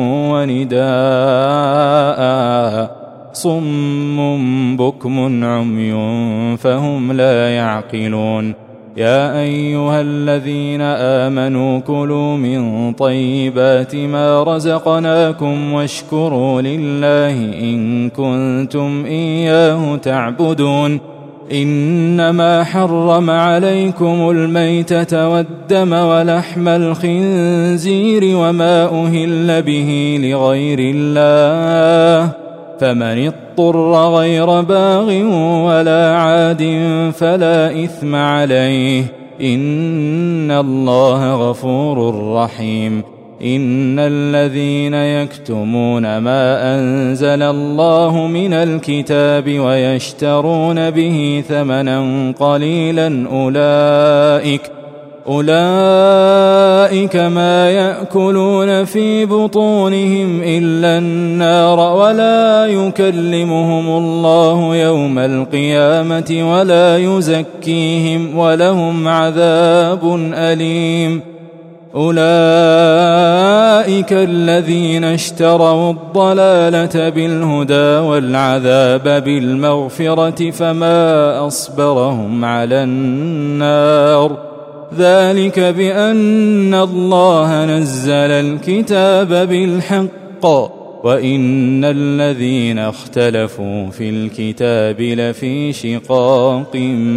ونداء صم بكم عمي فهم لا يعقلون. يا أيها الذين آمنوا كلوا من طيبات ما رزقناكم واشكروا لله إن كنتم إياه تعبدون إنما حرم عليكم الميتة والدم ولحم الخنزير وما أهل به لغير الله فمن اضطر غير باغ ولا عاد فلا إثم عليه إن الله غفور رحيم إن الذين يكتمون ما أنزل الله من الكتاب ويشترون به ثمنا قليلا أولئك أولئك ما يأكلون في بطونهم إلا النار ولا يكلمهم الله يوم القيامة ولا يزكيهم ولهم عذاب أليم أولئك الذين اشتروا الضلالة بالهدى والعذاب بالمغفرة فما أصبرهم على النار ذلك بأن الله نزل الكتاب بالحق وإن الذين اختلفوا في الكتاب لفي شقاق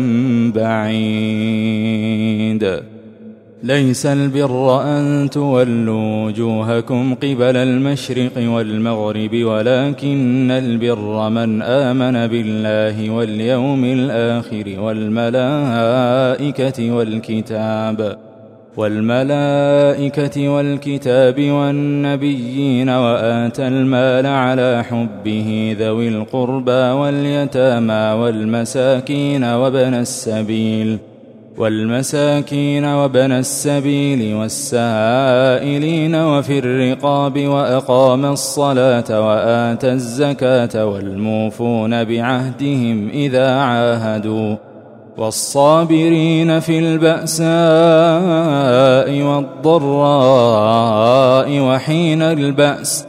بعيد ليس البر أن تولوا وجوهكم قبل المشرق والمغرب ولكن البر من آمن بالله واليوم الآخر والملائكة والكتاب والملائكة والكتاب والنبيين وآتى المال على حبه ذوي القربى واليتامى والمساكين وابن السبيل والمساكين وابن السبيل والسائلين وفي الرقاب وأقام الصلاة وآتى الزكاة والموفون بعهدهم إذا عاهدوا والصابرين في البأساء والضراء وحين البأس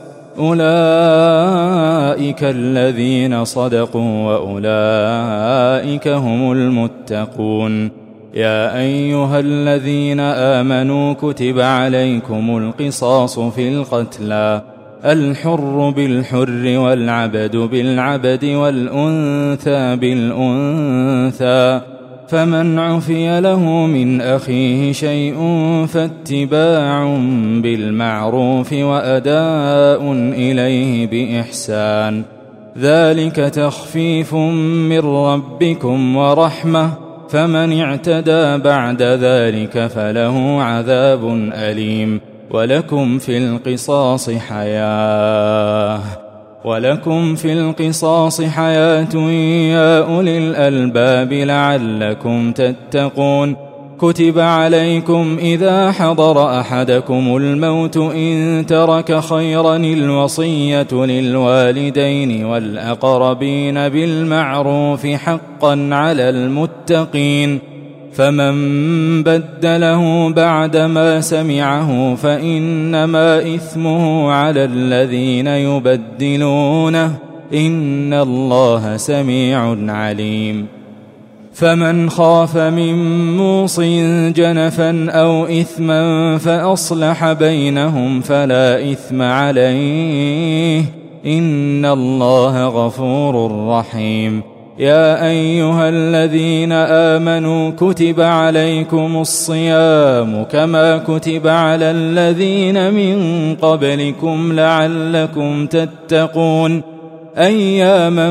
أولئك الذين صدقوا وأولئك هم المتقون يا أيها الذين آمنوا كتب عليكم القصاص في القتلى الحر بالحر والعبد بالعبد والأنثى بالأنثى فمن عفي له من أخيه شيء فاتباع بالمعروف وأداء إليه بإحسان ذلك تخفيف من ربكم ورحمة فمن اعتدى بعد ذلك فله عذاب أليم ولكم في القصاص حياة ولكم في القصاص حياة يا أولي الألباب لعلكم تتقون كتب عليكم إذا حضر أحدكم الموت إن ترك خيرا الوصية للوالدين والأقربين بالمعروف حقا على المتقين فمن بدله بعدما سمعه فإنما إثمه على الذين يبدلونه إن الله سميع عليم فمن خاف من موص جنفا أو إثما فأصلح بينهم فلا إثم عليه إن الله غفور رحيم يا أيها الذين آمنوا كتب عليكم الصيام كما كتب على الذين من قبلكم لعلكم تتقون أياما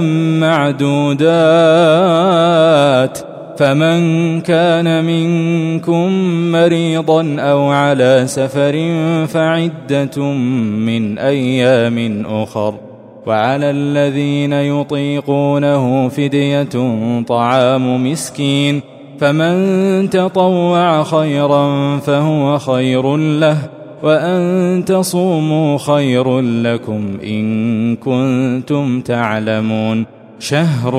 معدودات فمن كان منكم مريضا أو على سفر فعدة من أيام أخر وعلى الذين يطيقونه فدية طعام مسكين فمن تطوع خيرا فهو خير له وأن تصوموا خير لكم إن كنتم تعلمون شهر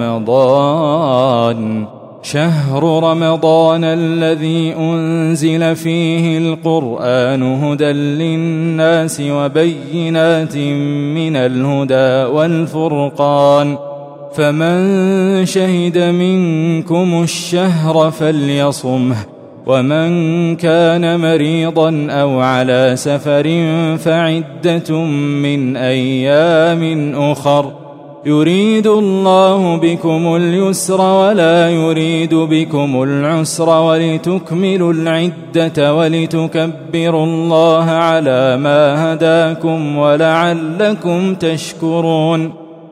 رمضان شهر رمضان الذي أنزل فيه القرآن هدى للناس وبينات من الهدى والفرقان فمن شهد منكم الشهر فليصمه، ومن كان مريضا أو على سفر فعدة من أيام أخر، يريد الله بكم اليسر ولا يريد بكم العسر، ولتكملوا العدة ولتكبروا الله على ما هداكم ولعلكم تشكرون.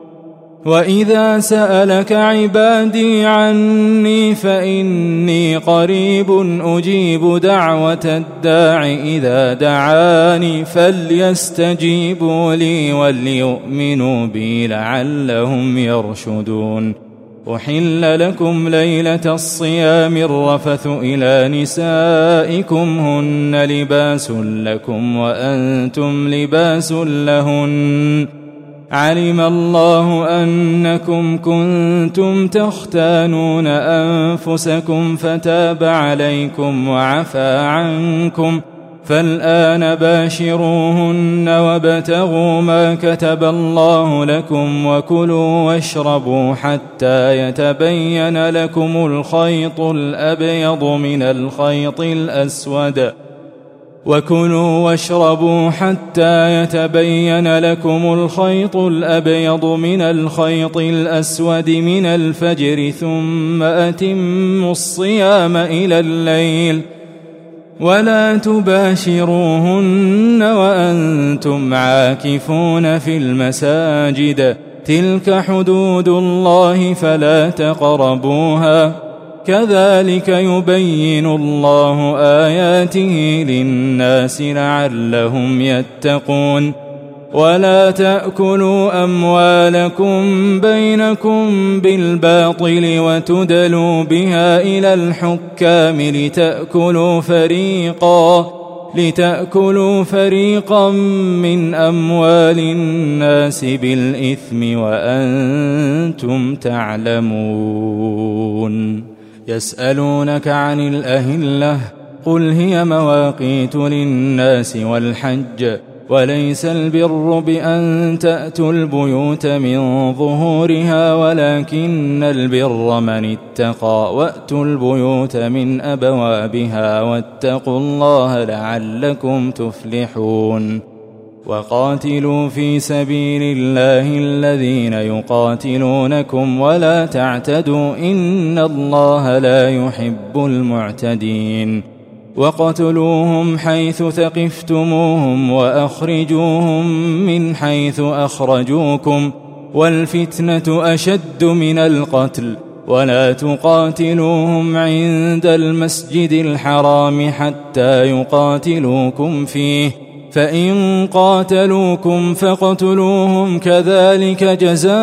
وإذا سألك عبادي عني فإني قريب أجيب دعوة الداع إذا دعاني، فليستجيبوا لي وليؤمنوا بي لعلهم يرشدون. أحل لكم ليلة الصيام الرفث إلى نسائكم هن لباس لكم وأنتم لباس لهن، علم الله أنكم كنتم تختانون أنفسكم فتاب عليكم وعفى عنكم، فالآن باشروهن وابتغوا ما كتب الله لكم، وكلوا واشربوا حتى يتبين لكم الخيط الأبيض من الخيط الأسود وكلوا واشربوا حتى يتبين لكم الخيط الأبيض من الخيط الأسود من الفجر، ثم أتموا الصيام إلى الليل، ولا تباشروهن وأنتم عاكفون في المساجد، تلك حدود الله فلا تقربوها، كذلك يبين الله آياته للناس لعلهم يتقون. ولا تأكلوا أموالكم بينكم بالباطل وتدلوا بها إلى الحكام لتأكلوا فريقا لتأكلوا فريقا من أموال الناس بالإثم وأنتم تعلمون. يسألونك عن الأهلة، قل هي مواقيت للناس والحج، وليس البر بأن تأتوا البيوت من ظهورها، ولكن البر من اتقى، وأتوا البيوت من أبوابها، واتقوا الله لعلكم تفلحون. وقاتلوا في سبيل الله الذين يقاتلونكم ولا تعتدوا، إن الله لا يحب المعتدين. وقتلوهم حيث ثقفتموهم وأخرجوهم من حيث أخرجوكم، والفتنة أشد من القتل، ولا تقاتلوهم عند المسجد الحرام حتى يقاتلوكم فيه، فإن قاتلوكم فاقتلوهم، كذلك جزاء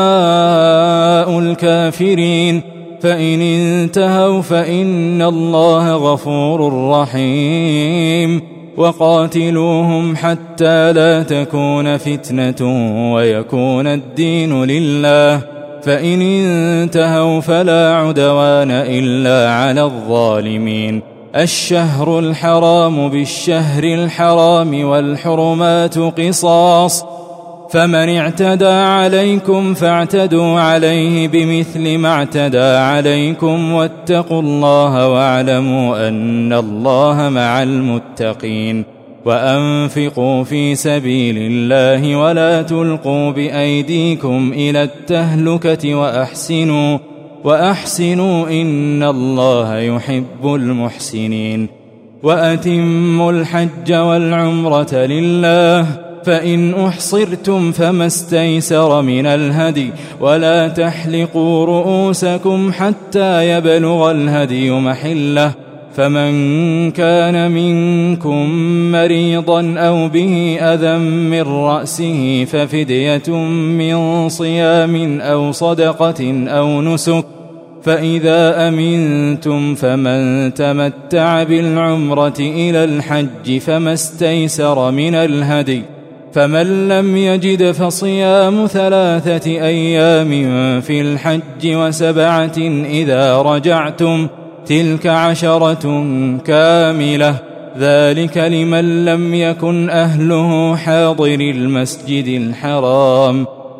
الكافرين، فإن انتهوا فإن الله غفور رحيم. وقاتلوهم حتى لا تكون فتنة ويكون الدين لله، فإن انتهوا فلا عدوان إلا على الظالمين. الشهر الحرام بالشهر الحرام والحرمات قصاص، فمن اعتدى عليكم فاعتدوا عليه بمثل ما اعتدى عليكم، واتقوا الله واعلموا أن الله مع المتقين. وأنفقوا في سبيل الله ولا تلقوا بأيديكم إلى التهلكة وأحسنوا وأحسنوا إن الله يحب المحسنين. وأتموا الحج والعمرة لله، فإن أحصرتم فما استيسر من الهدي، ولا تحلقوا رؤوسكم حتى يبلغ الهدي محله، فمن كان منكم مريضا أو به أذى من رأسه ففدية من صيام أو صدقة أو نسك، فإذا أمنتم فمن تمتع بالعمرة إلى الحج فما استيسر من الهدي، فمن لم يجد فصيام ثلاثة أيام في الحج وسبعة إذا رجعتم، تلك عشرة كاملة، ذلك لمن لم يكن أهله حاضر المسجد الحرام.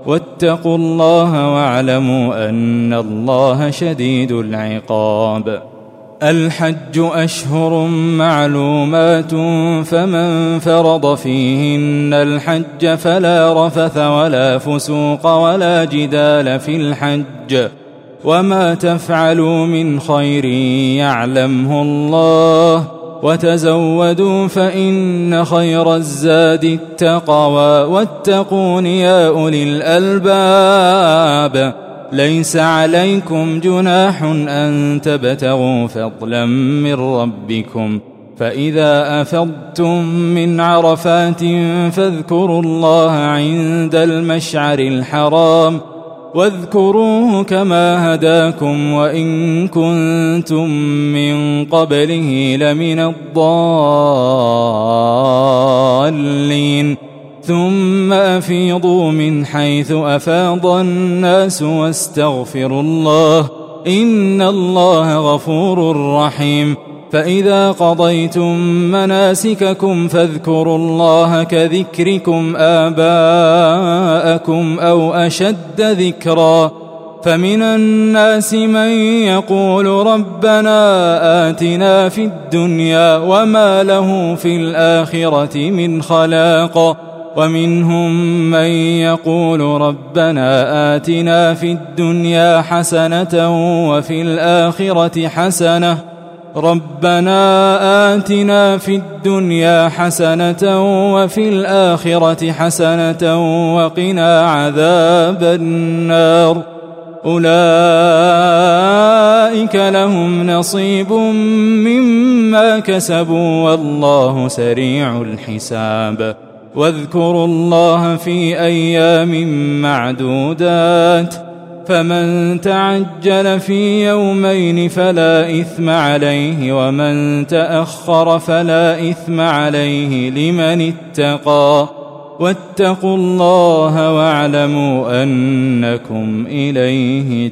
واتقوا الله واعلموا أن الله شديد العقاب. الحج أشهر معلومات، فمن فرض فيهن الحج فلا رفث ولا فسوق ولا جدال في الحج، وما تفعلوا من خير يعلمه الله، وتزودوا فإن خير الزاد التقوى، واتقون يا أولي الألباب. ليس عليكم جناح أن تبتغوا فضلا من ربكم، فإذا أفضتم من عرفات فاذكروا الله عند المشعر الحرام، واذكروه كما هداكم وإن كنتم من قبله لمن الضالين. ثم أفيضوا من حيث أفاض الناس واستغفروا الله، إن الله غفور رحيم. فإذا قضيتم مناسككم فاذكروا الله كذكركم آباءكم أو أشد ذكرا. فمن الناس من يقول ربنا آتنا في الدنيا وما له في الآخرة من خلاق، ومنهم من يقول ربنا آتنا في الدنيا حسنة وفي الآخرة حسنة ربنا آتنا في الدنيا حسنة وفي الآخرة حسنة وقنا عذاب النار. أولئك لهم نصيب مما كسبوا والله سريع الحساب. واذكروا الله في أيام معدودات، فمن تعجل في يومين فلا إثم عليه، ومن تأخر فلا إثم عليه لمن اتقى. واتقوا الله واعلموا أنكم إليه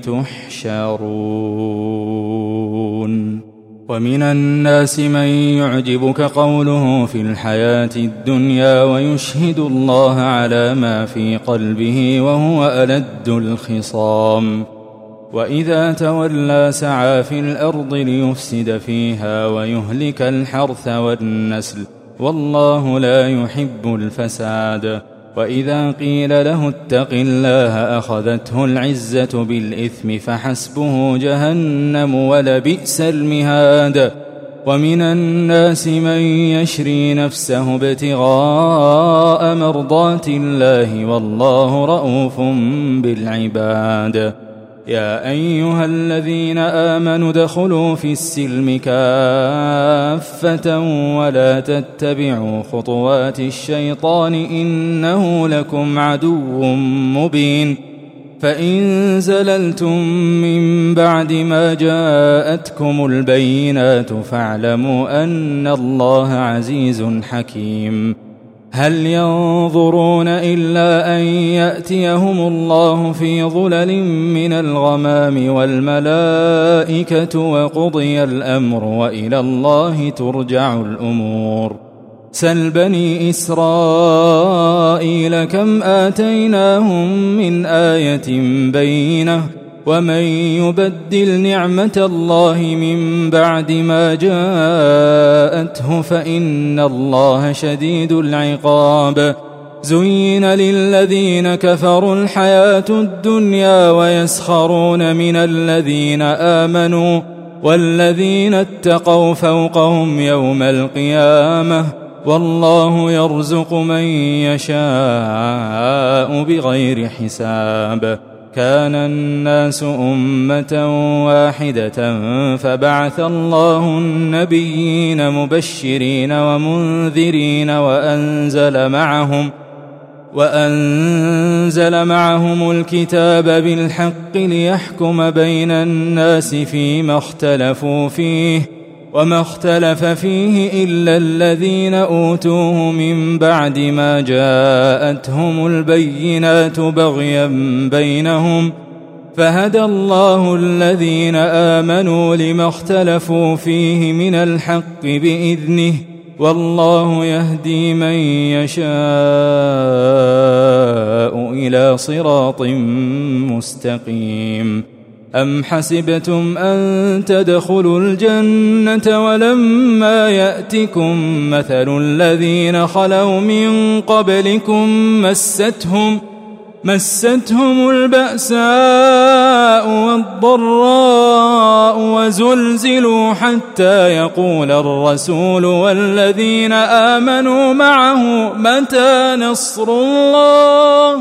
تحشرون. ومن الناس من يعجبك قوله في الحياة الدنيا ويشهد الله على ما في قلبه وهو ألد الخصام، وإذا تولى سعى في الأرض ليفسد فيها ويهلك الحرث والنسل، والله لا يحب الفساد. وإذا قيل له اتق الله أخذته العزة بالإثم فحسبه جهنم ولبئس المهاد. ومن الناس من يشري نفسه ابتغاء مرضات الله والله رؤوف بالعباد. يا أيها الذين آمنوا ادخلوا في السلم كافة ولا تتبعوا خطوات الشيطان إنه لكم عدو مبين. فإن زللتم من بعد ما جاءتكم البينات فاعلموا أن الله عزيز حكيم. هل ينظرون إلا أن يأتيهم الله في ظلل من الغمام والملائكة وقضي الأمر وإلى الله ترجع الأمور. سل بني إسرائيل كم آتيناهم من آية بينة ومن يبدل نعمة الله من بعد ما جاءته فإن الله شديد العقاب. زين للذين كفروا الحياة الدنيا ويسخرون من الذين آمنوا والذين اتقوا فوقهم يوم القيامة والله يرزق من يشاء بغير حساب. كان الناس أمة واحدة فبعث الله النبيين مبشرين ومنذرين وأنزل معهم وأنزل معهم الكتاب بالحق ليحكم بين الناس فيما اختلفوا فيه وما اختلف فيه إلا الذين أوتوه من بعد ما جاءتهم البينات بغيا بينهم فهدى الله الذين آمنوا لما اختلفوا فيه من الحق بإذنه والله يهدي من يشاء إلى صراط مستقيم. أم حسبتم أن تدخلوا الجنة ولما يأتكم مثل الذين خلوا من قبلكم مستهم مستهم البأساء والضراء وزلزلوا حتى يقول الرسول والذين آمنوا معه متى نصر الله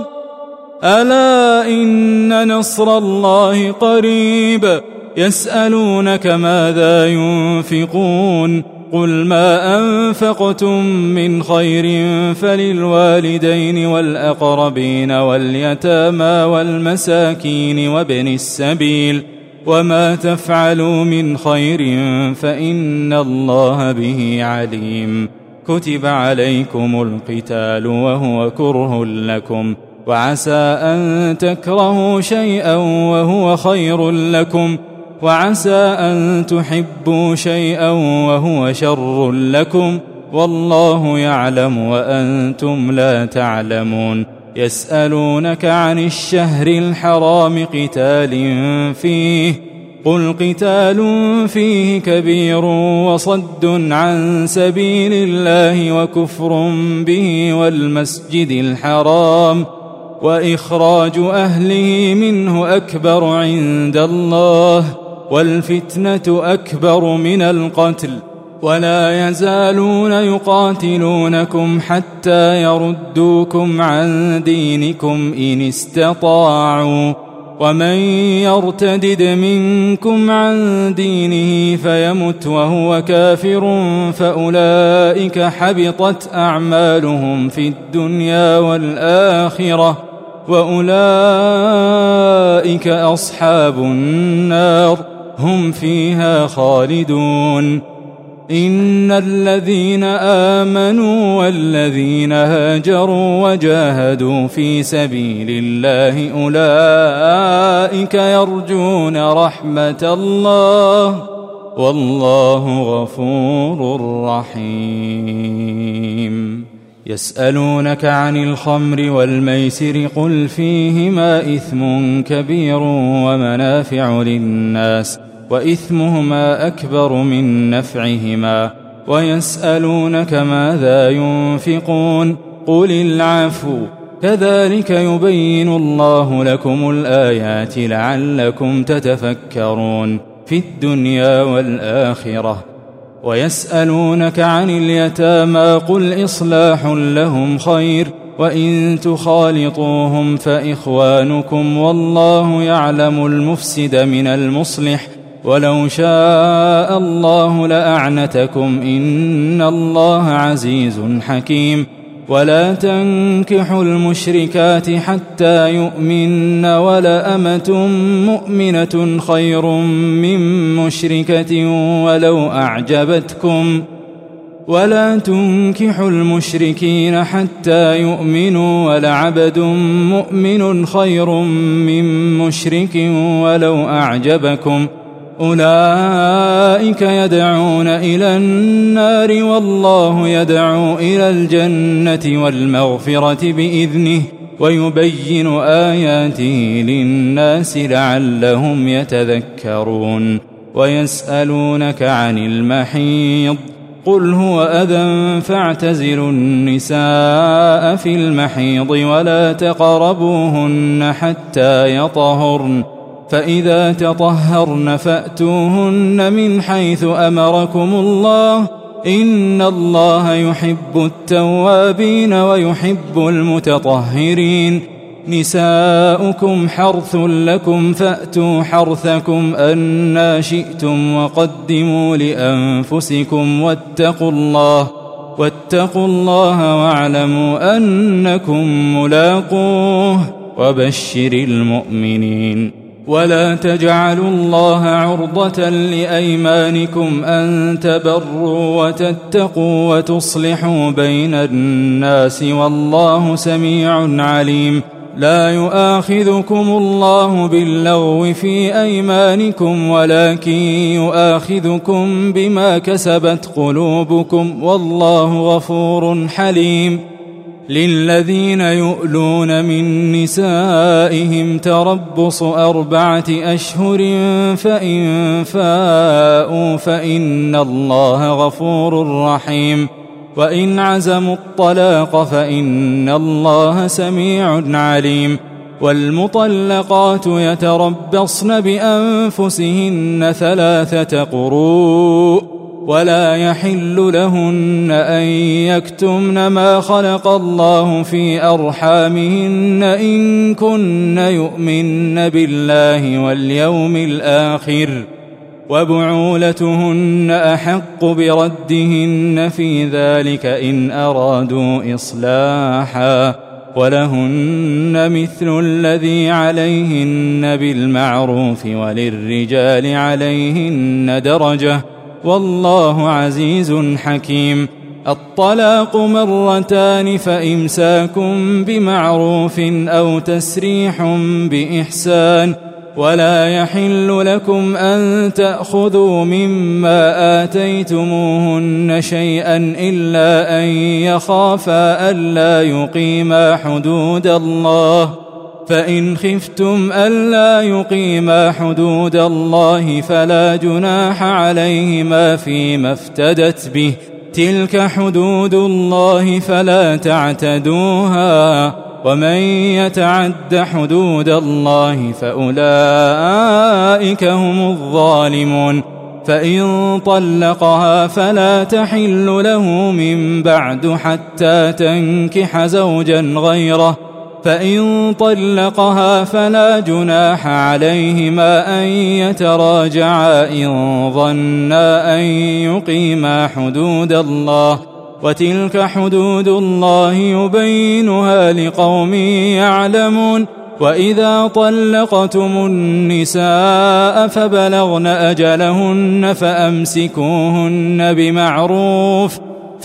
ألا إن نصر الله قريب. يسألونك ماذا ينفقون قل ما أنفقتم من خير فللوالدين والأقربين واليتامى والمساكين وابن السبيل وما تفعلوا من خير فإن الله به عليم. كتب عليكم القتال وهو كره لكم وعسى أن تكرهوا شيئا وهو خير لكم وعسى أن تحبوا شيئا وهو شر لكم والله يعلم وأنتم لا تعلمون. يسألونك عن الشهر الحرام قتال فيه قل قتال فيه كبير وصد عن سبيل الله وكفر به والمسجد الحرام وإخراج أهله منه أكبر عند الله والفتنة أكبر من القتل ولا يزالون يقاتلونكم حتى يردوكم عن دينكم إن استطاعوا ومن يرتدد منكم عن دينه فيمت وهو كافر فأولئك حبطت أعمالهم في الدنيا والآخرة وأولئك أصحاب النار هم فيها خالدون. إن الذين آمنوا والذين هاجروا وجاهدوا في سبيل الله أولئك يرجون رحمة الله والله غفور رحيم. يسألونك عن الخمر والميسر قل فيهما إثم كبير ومنافع للناس وإثمهما أكبر من نفعهما ويسألونك ماذا ينفقون قل العفو كذلك يبين الله لكم الآيات لعلكم تتفكرون في الدنيا والآخرة. ويسألونك عن اليتامى قل إصلاح لهم خير وإن تخالطوهم فإخوانكم والله يعلم المفسد من المصلح ولو شاء الله لأعنتكم إن الله عزيز حكيم. ولا تنكحوا المشركات حتى يؤمن ولأمة مؤمنة خير من مشركة ولو أعجبتكم ولا تنكحوا المشركين حتى يؤمنوا ولعبد مؤمن خير من مشرك ولو أعجبكم أولئك يدعون إلى النار والله يدعو إلى الجنة والمغفرة بإذنه ويبين آياته للناس لعلهم يتذكرون. ويسألونك عن المحيض قل هو أذى فاعتزلوا النساء في المحيض ولا تقربوهن حتى يطهرن فإذا تطهرن فأتوهن من حيث أمركم الله إن الله يحب التوابين ويحب المتطهرين. نساؤكم حرث لكم فأتوا حرثكم أنا شئتم وقدموا لأنفسكم واتقوا الله واتقوا الله واعلموا أنكم ملاقوه وبشر المؤمنين. ولا تجعلوا الله عرضة لأيمانكم أن تبروا وتتقوا وتصلحوا بين الناس والله سميع عليم. لا يؤاخذكم الله باللغو في أيمانكم ولكن يؤاخذكم بما كسبت قلوبكم والله غفور حليم. للذين يؤلون من نسائهم تربص أربعة أشهر فإن فاءوا فإن الله غفور رحيم. وإن عزموا الطلاق فإن الله سميع عليم. والمطلقات يتربصن بأنفسهن ثلاثة قروء ولا يحل لهن أن يكتمن ما خلق الله في أرحامهن إن كن يؤمن بالله واليوم الآخر وبعولتهن أحق بردهن في ذلك إن أرادوا إصلاحا ولهن مثل الذي عليهن بالمعروف وللرجال عليهن درجة والله عزيز حكيم. الطلاق مرتان فإمساكم بمعروف أو تسريح بإحسان ولا يحل لكم أن تأخذوا مما آتيتموهن شيئا إلا أن يخافا ألا يقيما حدود الله فإن خفتم ألا يقيما حدود الله فلا جناح عليهما فيما افتدت به تلك حدود الله فلا تعتدوها ومن يتعد حدود الله فأولئك هم الظالمون. فإن طلقها فلا تحل له من بعد حتى تنكح زوجا غيره فإن طلقها فلا جناح عليهما أن يتراجعا إن ظنا أن يقيما حدود الله وتلك حدود الله يبينها لقوم يعلمون. وإذا طلقتم النساء فبلغن أجلهن فأمسكوهن بمعروف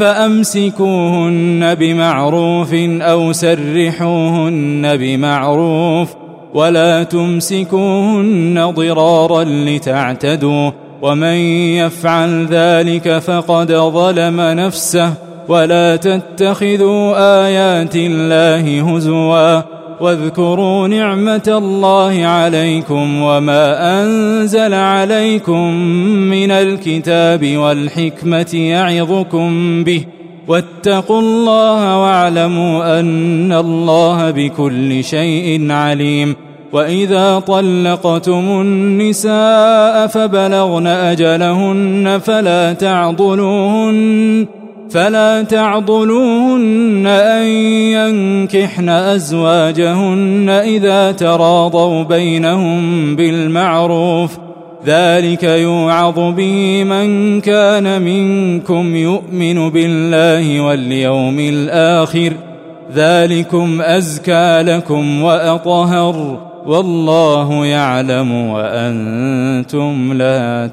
فأمسكوهن بمعروف أو سرحوهن بمعروف ولا تمسكوهن ضرارا لتعتدوا ومن يفعل ذلك فقد ظلم نفسه. ولا تتخذوا آيات الله هزوا واذكروا نعمة الله عليكم وما أنزل عليكم من الكتاب والحكمة يعظكم به واتقوا الله واعلموا أن الله بكل شيء عليم. وإذا طلقتم النساء فبلغن أجلهن فلا تعضلوهن فلا تعضلوهن أن ينكحن أزواجهن إذا تراضوا بينهم بالمعروف ذلك يوعظ به من كان منكم يؤمن بالله واليوم الآخر ذلكم أزكى لكم وأطهر والله يعلم وأنتم لا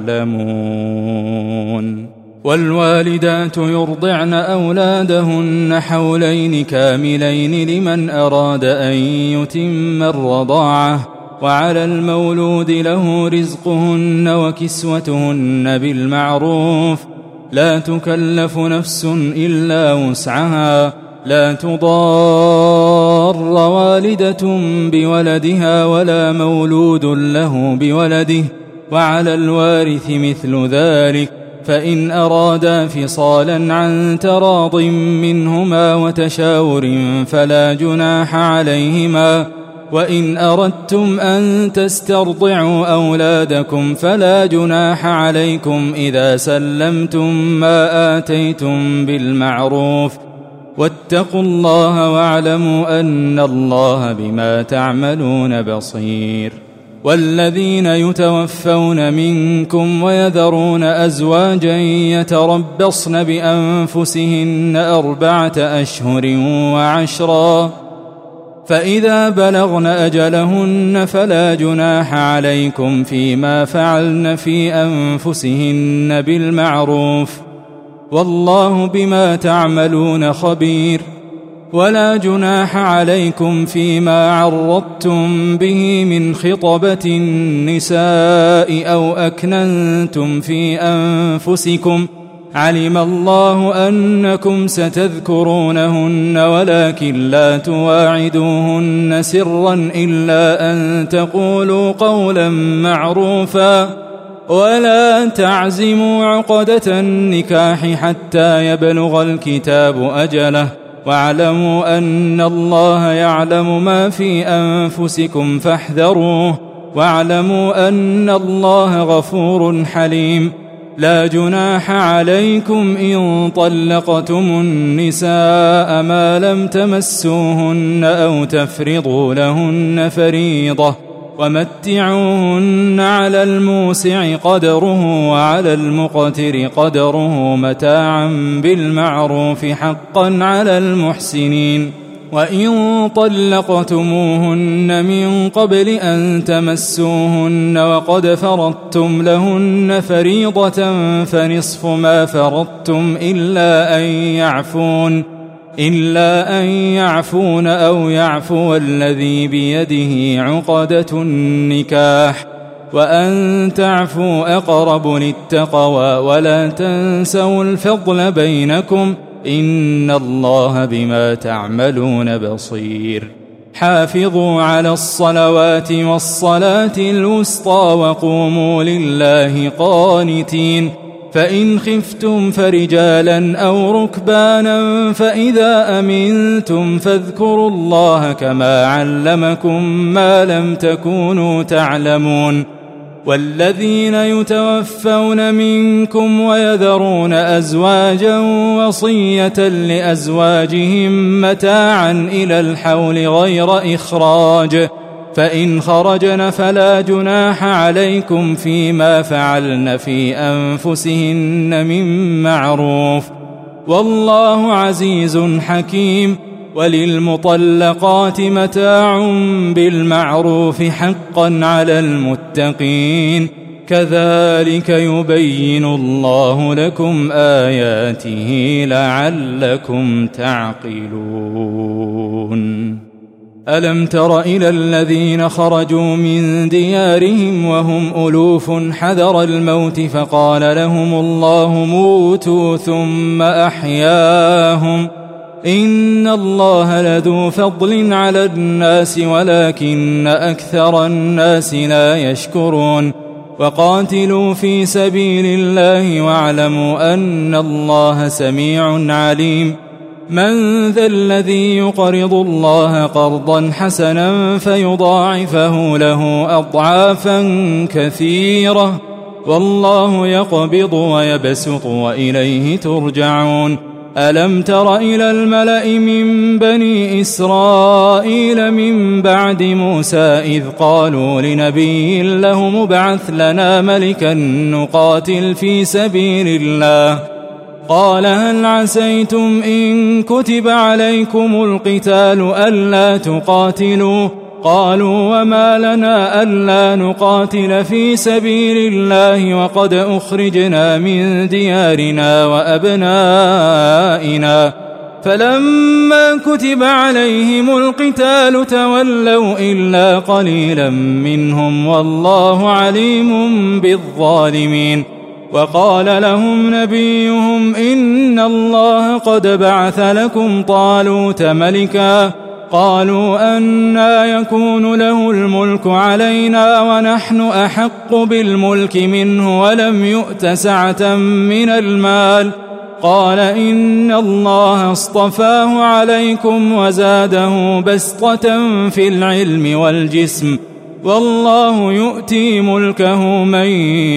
تعلمون. والوالدات يرضعن أولادهن حولين كاملين لمن أراد أن يتم الرضاعة وعلى المولود له رزقهن وكسوتهن بالمعروف لا تكلف نفس إلا وسعها لا تضار والدة بولدها ولا مولود له بولده وعلى الوارث مثل ذلك فإن أرادا فصالا عن تراض منهما وتشاور فلا جناح عليهما. وإن أردتم أن تسترضعوا أولادكم فلا جناح عليكم إذا سلمتم ما آتيتم بالمعروف واتقوا الله واعلموا أن الله بما تعملون بصير. والذين يتوفون منكم ويذرون أزواجا يتربصن بأنفسهن أربعة أشهر وعشرا فإذا بلغن أجلهن فلا جناح عليكم فيما فعلن في أنفسهن بالمعروف والله بما تعملون خبير. ولا جناح عليكم فيما عرضتم به من خطبة النساء أو أكننتم في أنفسكم علم الله أنكم ستذكرونهن ولكن لا تواعدوهن سرا إلا أن تقولوا قولا معروفا ولا تعزموا عقدة النكاح حتى يبلغ الكتاب أجله واعلموا أن الله يعلم ما في أنفسكم فاحذروه واعلموا أن الله غفور حليم لا جناح عليكم إن طلقتم النساء ما لم تمسوهن أو تفرضوا لهن فريضة ومتعوهن على الموسع قدره وعلى المقتر قدره متاعا بالمعروف حقا على المحسنين وإن طلقتموهن من قبل أن تمسوهن وقد فرضتم لهن فريضة فنصف ما فرضتم إلا أن يعفون إلا أن يعفون أو يعفو الذي بيده عقدة النكاح وأن تعفوا أقرب للتقوى ولا تنسوا الفضل بينكم إن الله بما تعملون بصير حافظوا على الصلوات والصلاة الوسطى وقوموا لله قانتين فإن خفتم فرجالا أو ركبانا فإذا أمنتم فاذكروا الله كما علمكم ما لم تكونوا تعلمون والذين يتوفون منكم ويذرون أزواجا وصية لأزواجهم متاعا إلى الحول غير إخراج فإن خرجن فلا جناح عليكم فيما فعلن في أنفسهن من معروف والله عزيز حكيم وللمطلقات متاع بالمعروف حقا على المتقين كذلك يبين الله لكم آياته لعلكم تعقلون ألم تر إلى الذين خرجوا من ديارهم وهم ألوف حذر الموت فقال لهم الله موتوا ثم أحياهم إن الله لذو فضل على الناس ولكن أكثر الناس لا يشكرون وقاتلوا في سبيل الله واعلموا أن الله سميع عليم من ذا الذي يقرض الله قرضا حسنا فيضاعفه له أضعافا كثيرة والله يقبض ويبسط وإليه ترجعون ألم تر إلى الملأ من بني إسرائيل من بعد موسى إذ قالوا لنبي له مبعث لنا ملكا نقاتل في سبيل الله قال هل عسيتم إن كتب عليكم القتال ألا تقاتلوا قالوا وما لنا ألا نقاتل في سبيل الله وقد أخرجنا من ديارنا وأبنائنا فلما كتب عليهم القتال تولوا إلا قليلا منهم والله عليم بالظالمين وقال لهم نبيهم إن الله قد بعث لكم طالوت ملكا قالوا أنى يكون له الملك علينا ونحن أحق بالملك منه ولم يؤت سعة من المال قال إن الله اصطفاه عليكم وزاده بسطة في العلم والجسم والله يؤتي ملكه من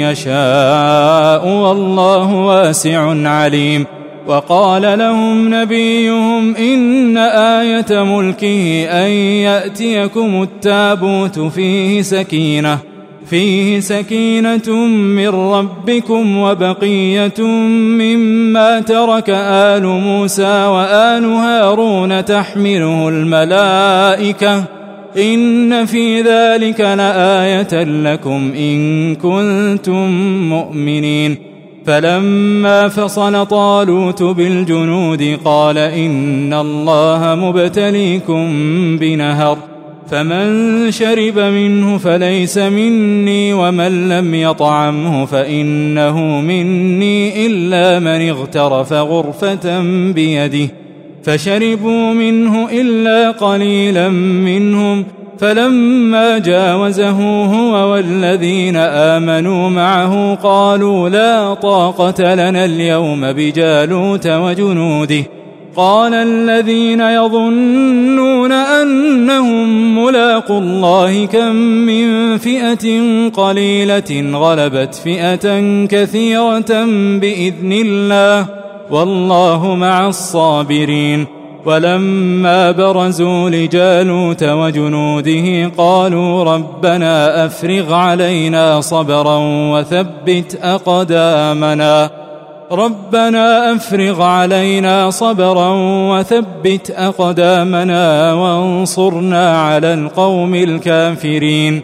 يشاء والله واسع عليم وقال لهم نبيهم إن آية ملكه أن يأتيكم التابوت فيه سكينة فيه سكينة من ربكم وبقية مما ترك آل موسى وآل هارون تحمله الملائكة إن في ذلك لآية لكم إن كنتم مؤمنين فلما فصل طالوت بالجنود قال إن الله مبتليكم بنهر فمن شرب منه فليس مني ومن لم يطعمه فإنه مني إلا من اغترف غرفة بيده فشربوا منه إلا قليلا منهم فلما جاوزه هو والذين آمنوا معه قالوا لا طاقة لنا اليوم بجالوت وجنوده قال الذين يظنون أنهم ملاقوا الله كم من فئة قليلة غلبت فئة كثيرة بإذن الله والله مع الصابرين ولما برزوا لجالوت وجنوده قالوا ربنا أفرغ علينا صبرا وثبت أقدامنا ربنا أفرغ علينا صبرا وثبت أقدامنا وانصرنا على القوم الكافرين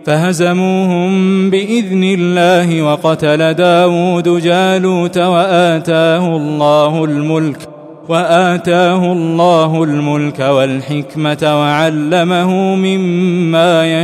فهزموهم بإذن الله وقتل داود جالوت وآتاه الله الملك وآتاه الله الملك والحكمة وعلمه مما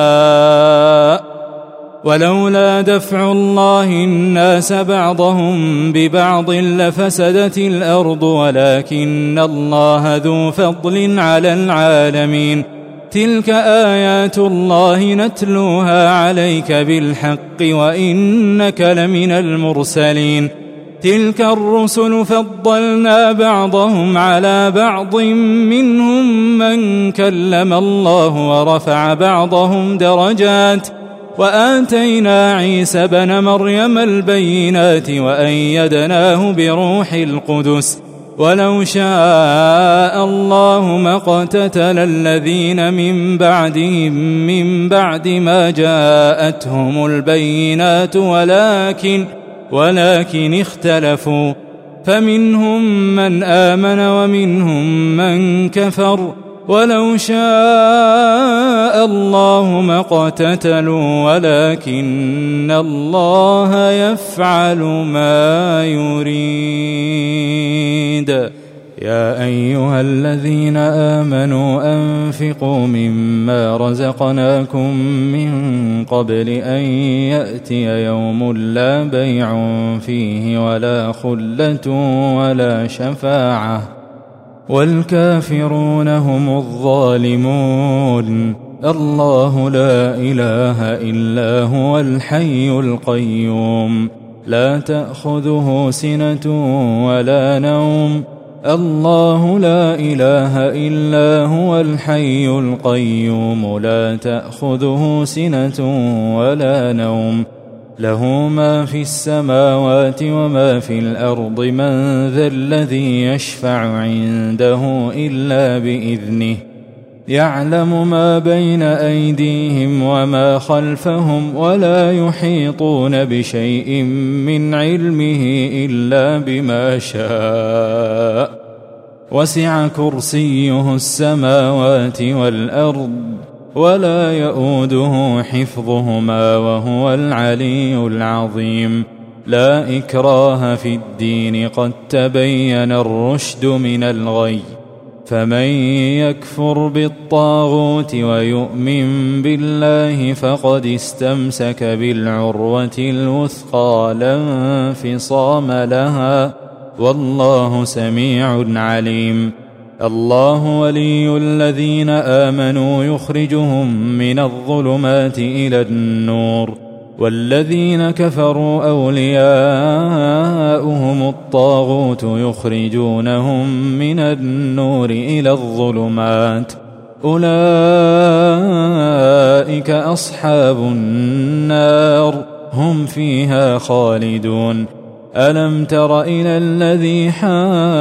يشاء ولولا دفع الله الناس بعضهم ببعض لفسدت الأرض ولكن الله ذو فضل على العالمين تلك آيات الله نتلوها عليك بالحق وإنك لمن المرسلين تلك الرسل فضلنا بعضهم على بعض منهم من كلم الله ورفع بعضهم درجات وآتينا عيسى بن مريم البينات وأيدناه بروح القدس ولو شاء الله ما اقتتل الذين من بعدهم من بعد ما جاءتهم البينات ولكن ولكن اختلفوا فمنهم من آمن ومنهم من كفر ولو شاء الله ما اقتتلوا ولكن الله يفعل ما يريد يا أيها الذين آمنوا أنفقوا مما رزقناكم من قبل أن يأتي يوم لا بيع فيه ولا خلة ولا شفاعة والكافرون هم الظالمون الله لا إله إلا هو الحي القيوم لا تأخذه سنة ولا نوم الله لا إله إلا هو الحي القيوم لا تأخذه سنة ولا نوم له ما في السماوات وما في الأرض من ذا الذي يشفع عنده إلا بإذنه يعلم ما بين أيديهم وما خلفهم ولا يحيطون بشيء من علمه إلا بما شاء وسع كرسيه السماوات والأرض ولا يؤوده حفظهما وهو العلي العظيم لا إكراه في الدين قد تبين الرشد من الغي فمن يكفر بالطاغوت ويؤمن بالله فقد استمسك بالعروة الوثقى لا انفصام لها والله سميع عليم الله ولي الذين آمنوا يخرجهم من الظلمات إلى النور والذين كفروا أولياؤهم الطاغوت يخرجونهم من النور إلى الظلمات أولئك أصحاب النار هم فيها خالدون ألم تر إلى الذي حاج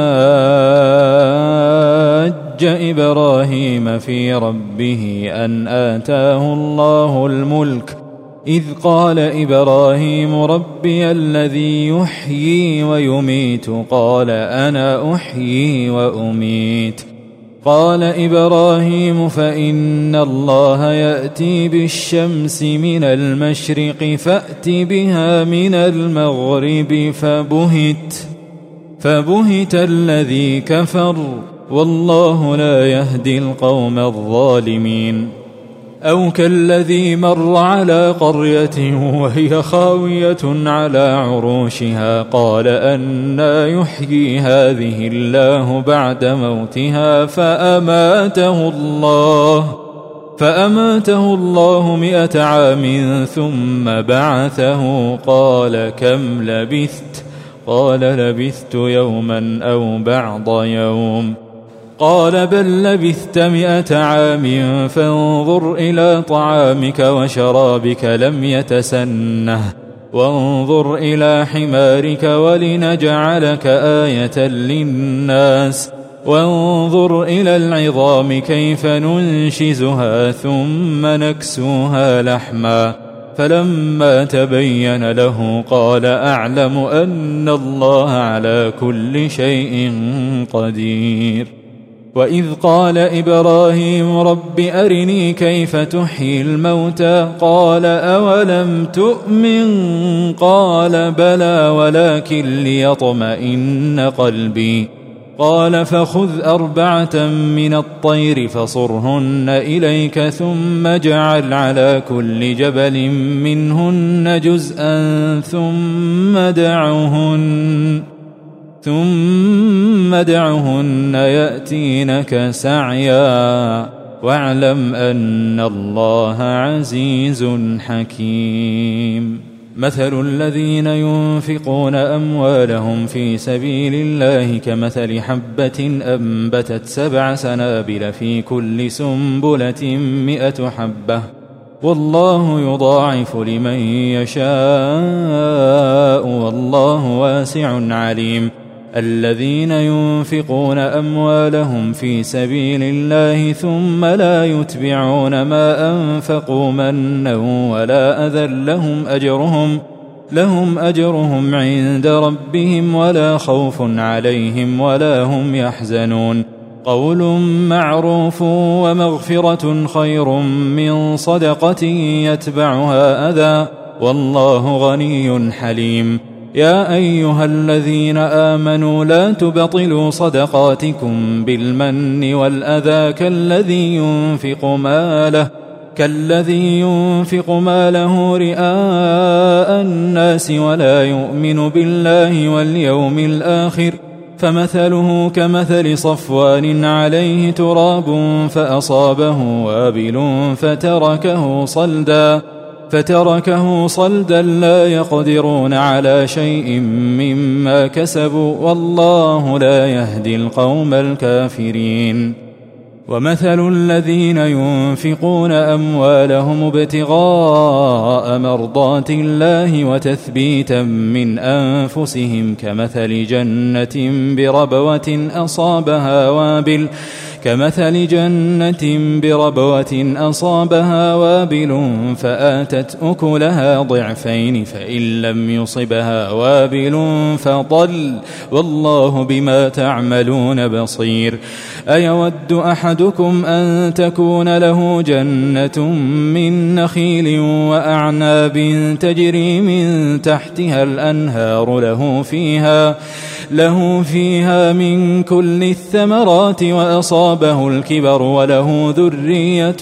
إبراهيم في ربه أن آتاه الله الملك إذ قال إبراهيم ربي الذي يحيي ويميت قال أنا أحيي وأميت قال إبراهيم فإن الله يأتي بالشمس من المشرق فأت بها من المغرب فبهت فبهت الذي كفر والله لا يهدي القوم الظالمين. أو كالذي مر على قرية وهي خاوية على عروشها قال أنى يحيي هذه الله بعد موتها فأماته الله فأماته الله مئة عام ثم بعثه قال كم لبثت قال لبثت يوما أو بعض يوم قال بل لبثت مئة عام فانظر إلى طعامك وشرابك لم يتسنه وانظر إلى حمارك ولنجعلك آية للناس وانظر إلى العظام كيف ننشزها ثم نكسوها لحما فلما تبين له قال أعلم أن الله على كل شيء قدير. وإذ قال إبراهيم رب أرني كيف تحيي الموتى قال أولم تؤمن قال بلى ولكن ليطمئن قلبي قال فخذ أربعة من الطير فصرهن إليك ثم اجعل على كل جبل منهن جزءا ثم دعهن ثم دعهن يأتينك سعيا واعلم أن الله عزيز حكيم. مثل الذين ينفقون أموالهم في سبيل الله كمثل حبة أنبتت سبع سنابل في كل سنبلة مئة حبة والله يضاعف لمن يشاء والله واسع عليم. الذين ينفقون أموالهم في سبيل الله ثم لا يتبعون ما أنفقوا منا ولا أذى لهم أجرهم لهم أجرهم عند ربهم ولا خوف عليهم ولا هم يحزنون. قول معروف ومغفرة خير من صدقة يتبعها أذى والله غني حليم. يا أيها الذين آمنوا لا تبطلوا صدقاتكم بالمن والأذى كالذي ينفق ماله كالذي ينفق ماله رئاء الناس ولا يؤمن بالله واليوم الآخر فمثله كمثل صفوان عليه تراب فأصابه وابل فتركه صلدا فتركه صلدا لا يقدرون على شيء مما كسبوا والله لا يهدي القوم الكافرين. ومثل الذين ينفقون أموالهم ابتغاء مرضات الله وتثبيتا من أنفسهم كمثل جنة بربوة أصابها وابل كمثل جنة بربوة أصابها وابل فآتت أكلها ضعفين فإن لم يصبها وابل فضل والله بما تعملون بصير. أيود أحدكم أن تكون له جنة من نخيل وأعناب تجري من تحتها الأنهار له فيها له فيها من كل الثمرات وأصابه الكبر وله ذرية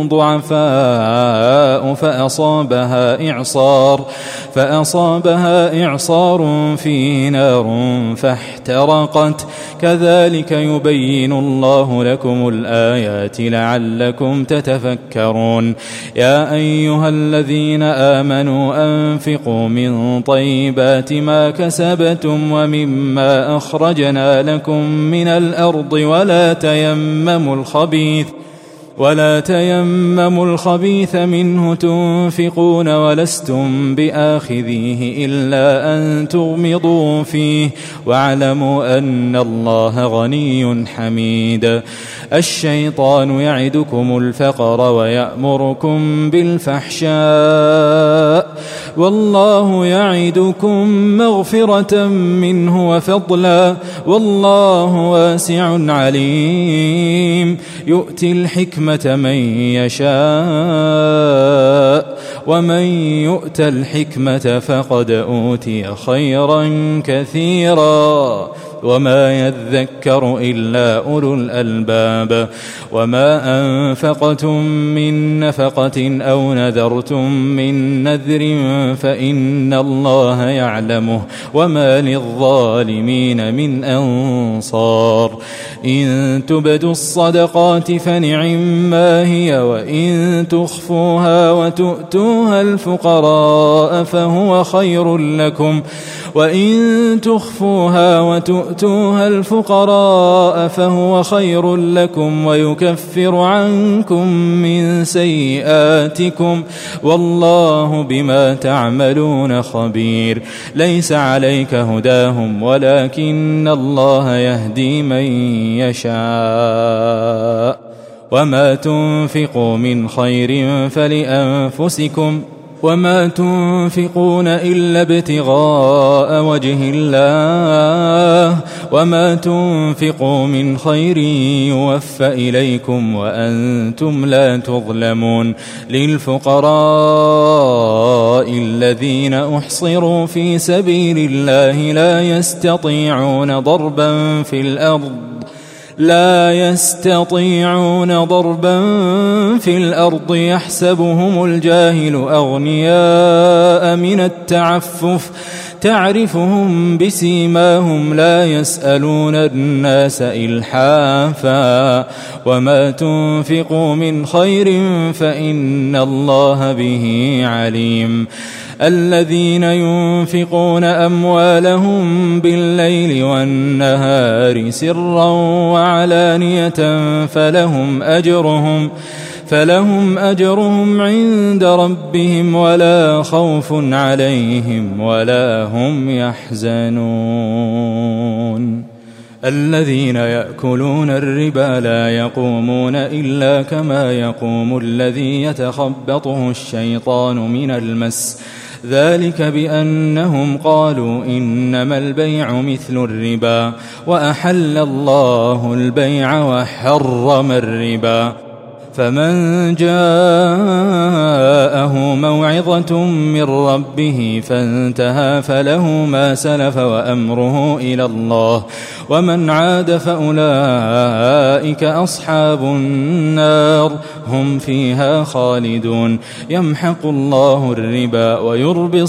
ضعفاء فأصابها إعصار فأصابها إعصار فيه نار فاحترقت كذلك يبين الله لكم الآيات لعلكم تتفكرون. يا أيها الذين آمنوا أنفقوا من طيبات ما كسبتم ومما أخرجنا لكم من الأرض ولا تيمموا الخبيث ولا تيمموا الخبيث منه تنفقون ولستم بآخذيه إلا أن تغمضوا فيه واعلموا أن الله غني حميد. الشيطان يعدكم الفقر ويأمركم بالفحشاء والله يعدكم مغفرة منه وفضلا والله واسع عليم يؤتي الحكمة من يشاء ومن يؤت الحكمة فقد أوتي خيرا كثيرا وما يذكر إلا أولو الألباب وما أنفقتم من نفقة أو نذرتم من نذر فإن الله يعلمه وما للظالمين من أنصار إن تبدوا الصدقات فنعما هي وإن تخفوها وتؤتوها الفقراء فهو خير لكم وإن تخفوها وتؤتوها الفقراء فهو خير لكم ويكفر عنكم من سيئاتكم والله بما تعملون خبير ليس عليك هداهم ولكن الله يهدي من يشاء وما تنفقوا من خير فلأنفسكم وما تنفقون إلا ابتغاء وجه الله وما تنفقوا من خير يوفى إليكم وأنتم لا تظلمون للفقراء الذين أحصروا في سبيل الله لا يستطيعون ضربا في الأرض لا يستطيعون ضربا في الأرض يحسبهم الجاهل أغنياء من التعفف تعرفهم بسيماهم لا يسألون الناس إلحافا وما تنفقوا من خير فإن الله به عليم الذين ينفقون أموالهم بالليل والنهار سرا وعلانية فلهم أجرهم فلهم أجرهم عند ربهم ولا خوف عليهم ولا هم يحزنون الذين يأكلون الربا لا يقومون إلا كما يقوم الذي يتخبطه الشيطان من المس ذلك بأنهم قالوا إنما البيع مثل الربا وأحل الله البيع وحرم الربا فمن جاءه موعظة من ربه فانتهى فله ما سلف وأمره إلى الله ومن عاد فأولئك أصحاب النار هم فيها خالدون يمحق الله الربا ويربي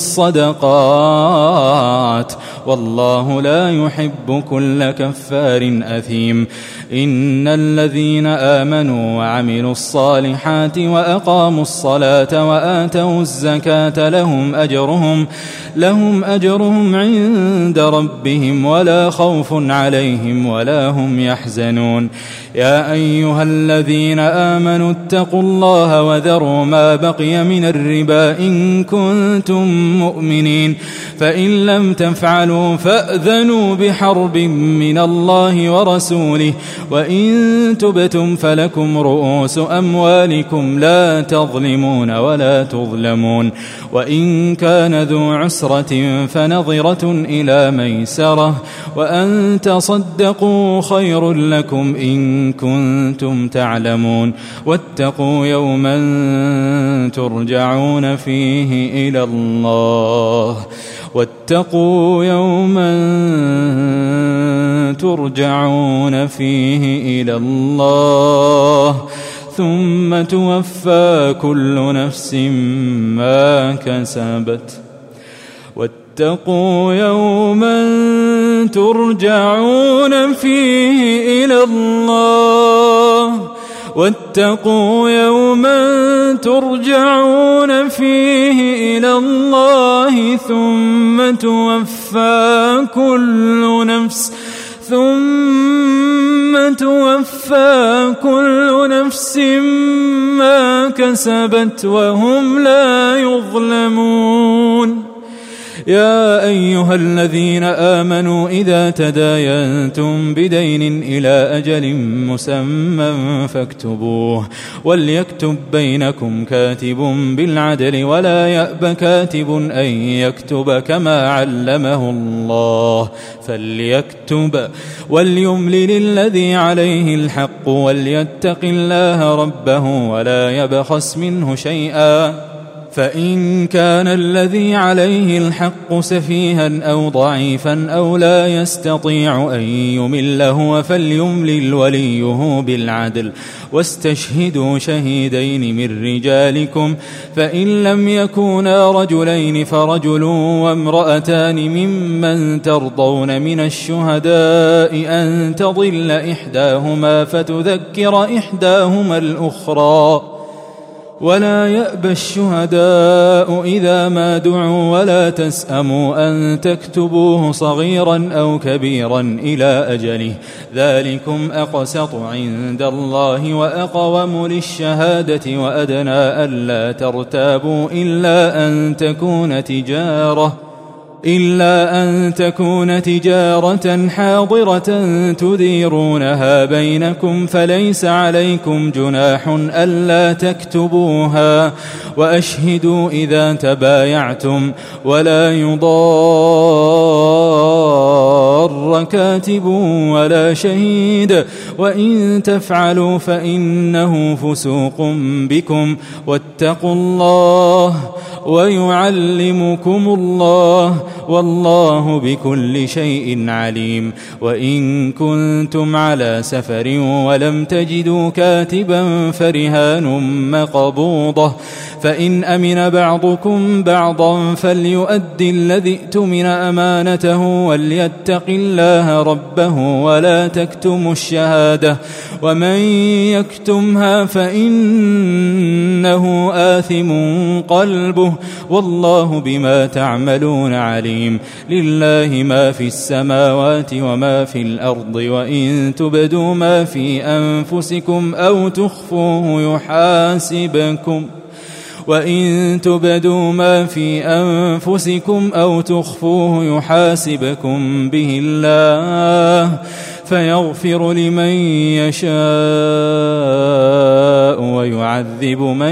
الصدقات والله لا يحب كل كفار أثيم إن الذين آمنوا وعملوا الصالحات وأقاموا الصلاة وآتوا الزكاة لهم أجرهم لهم أجرهم عند ربهم ولا خوف عليهم ولا هم يحزنون يا أيها الذين آمنوا اتقوا الله وذروا ما بقي من الربا إن كنتم مؤمنين فإن لم تفعلوا فأذنوا بحرب من الله ورسوله وإن تبتم فلكم رؤوس أموالكم لا تظلمون ولا تظلمون وإن كان ذو عسرة فنظرة إلى ميسرة وأن تصدقوا خير لكم إن كنتم تعلمون واتقوا يوما ترجعون فيه إلى الله واتقوا يوما ترجعون فيه إلى الله ثم توفى كل نفس ما كسبت واتقوا يوما ترجعون فيه إلى الله واتقوا يوما ترجعون فيه إلى الله ثم توفى كل نفس ثم توفى كل نفس ما كسبت وهم لا يظلمون يا أيها الذين آمنوا إذا تداينتم بدين إلى أجل مسمى فاكتبوه وليكتب بينكم كاتب بالعدل ولا يأب كاتب أن يكتب كما علمه الله فليكتب وليملل الذي عليه الحق وليتق الله ربه ولا يبخس منه شيئا فإن كان الذي عليه الحق سفيها أو ضعيفا أو لا يستطيع أن يمل هو فليملل وليه بالعدل واستشهدوا شهيدين من رجالكم فإن لم يكونا رجلين فرجل وامرأتان ممن ترضون من الشهداء أن تضل إحداهما فتذكر إحداهما الأخرى ولا يأبى الشهداء إذا ما دعوا ولا تسأموا أن تكتبوه صغيرا أو كبيرا إلى أجله ذلكم أقسط عند الله وأقوم للشهادة وأدنى ألا ترتابوا إلا أن تكون تجارة إلا أن تكون تجارة حاضرة تديرونها بينكم فليس عليكم جناح ألا تكتبوها وأشهدوا إذا تبايعتم ولا يضار كاتب ولا شهيد وإن تفعلوا فإنه فسوق بكم واتقوا الله ويعلمكم الله والله بكل شيء عليم وإن كنتم على سفر ولم تجدوا كاتبا فرهان مقبوضة فإن أمن بعضكم بعضا فليؤدي الذي ائتمن أمانته وليتق الله ربه ولا تكتموا الشهادة ومن يكتمها فإنه آثم قلبه والله بما تعملون عليم لله ما في السماوات وما في الأرض وإن تبدوا ما في أنفسكم أو تخفوه يحاسبكم وإن تبدوا ما في أنفسكم أو تخفوه يحاسبكم به الله فيغفر لمن يشاء ويعذب من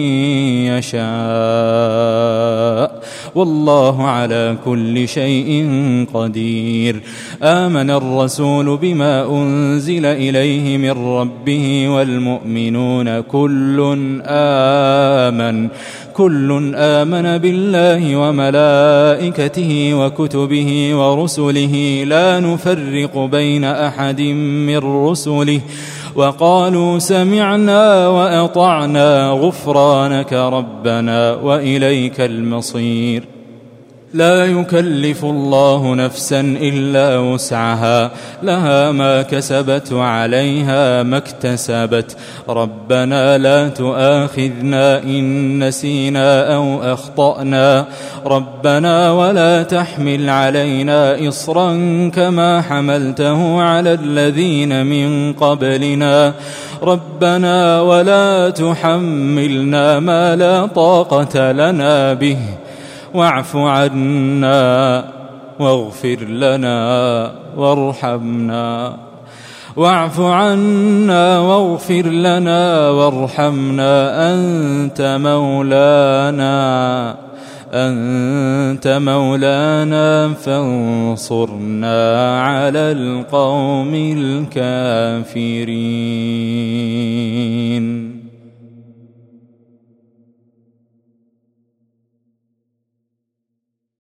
يشاء والله على كل شيء قدير آمن الرسول بما أنزل إليه من ربه والمؤمنون كل آمن كل آمن بالله وملائكته وكتبه ورسله لا نفرق بين أحد من رسله وقالوا سمعنا وأطعنا غفرانك ربنا وإليك المصير لا يكلف الله نفسا إلا وسعها لها ما كسبت وعليها ما اكتسبت ربنا لا تؤاخذنا إن نسينا أو أخطأنا ربنا ولا تحمل علينا إصرا كما حملته على الذين من قبلنا ربنا ولا تحملنا ما لا طاقة لنا به واعف عنا واغفر لنا وارحمنا واعف عنا واغفر لنا وارحمنا أنت مولانا أنت مولانا فانصرنا على القوم الكافرين.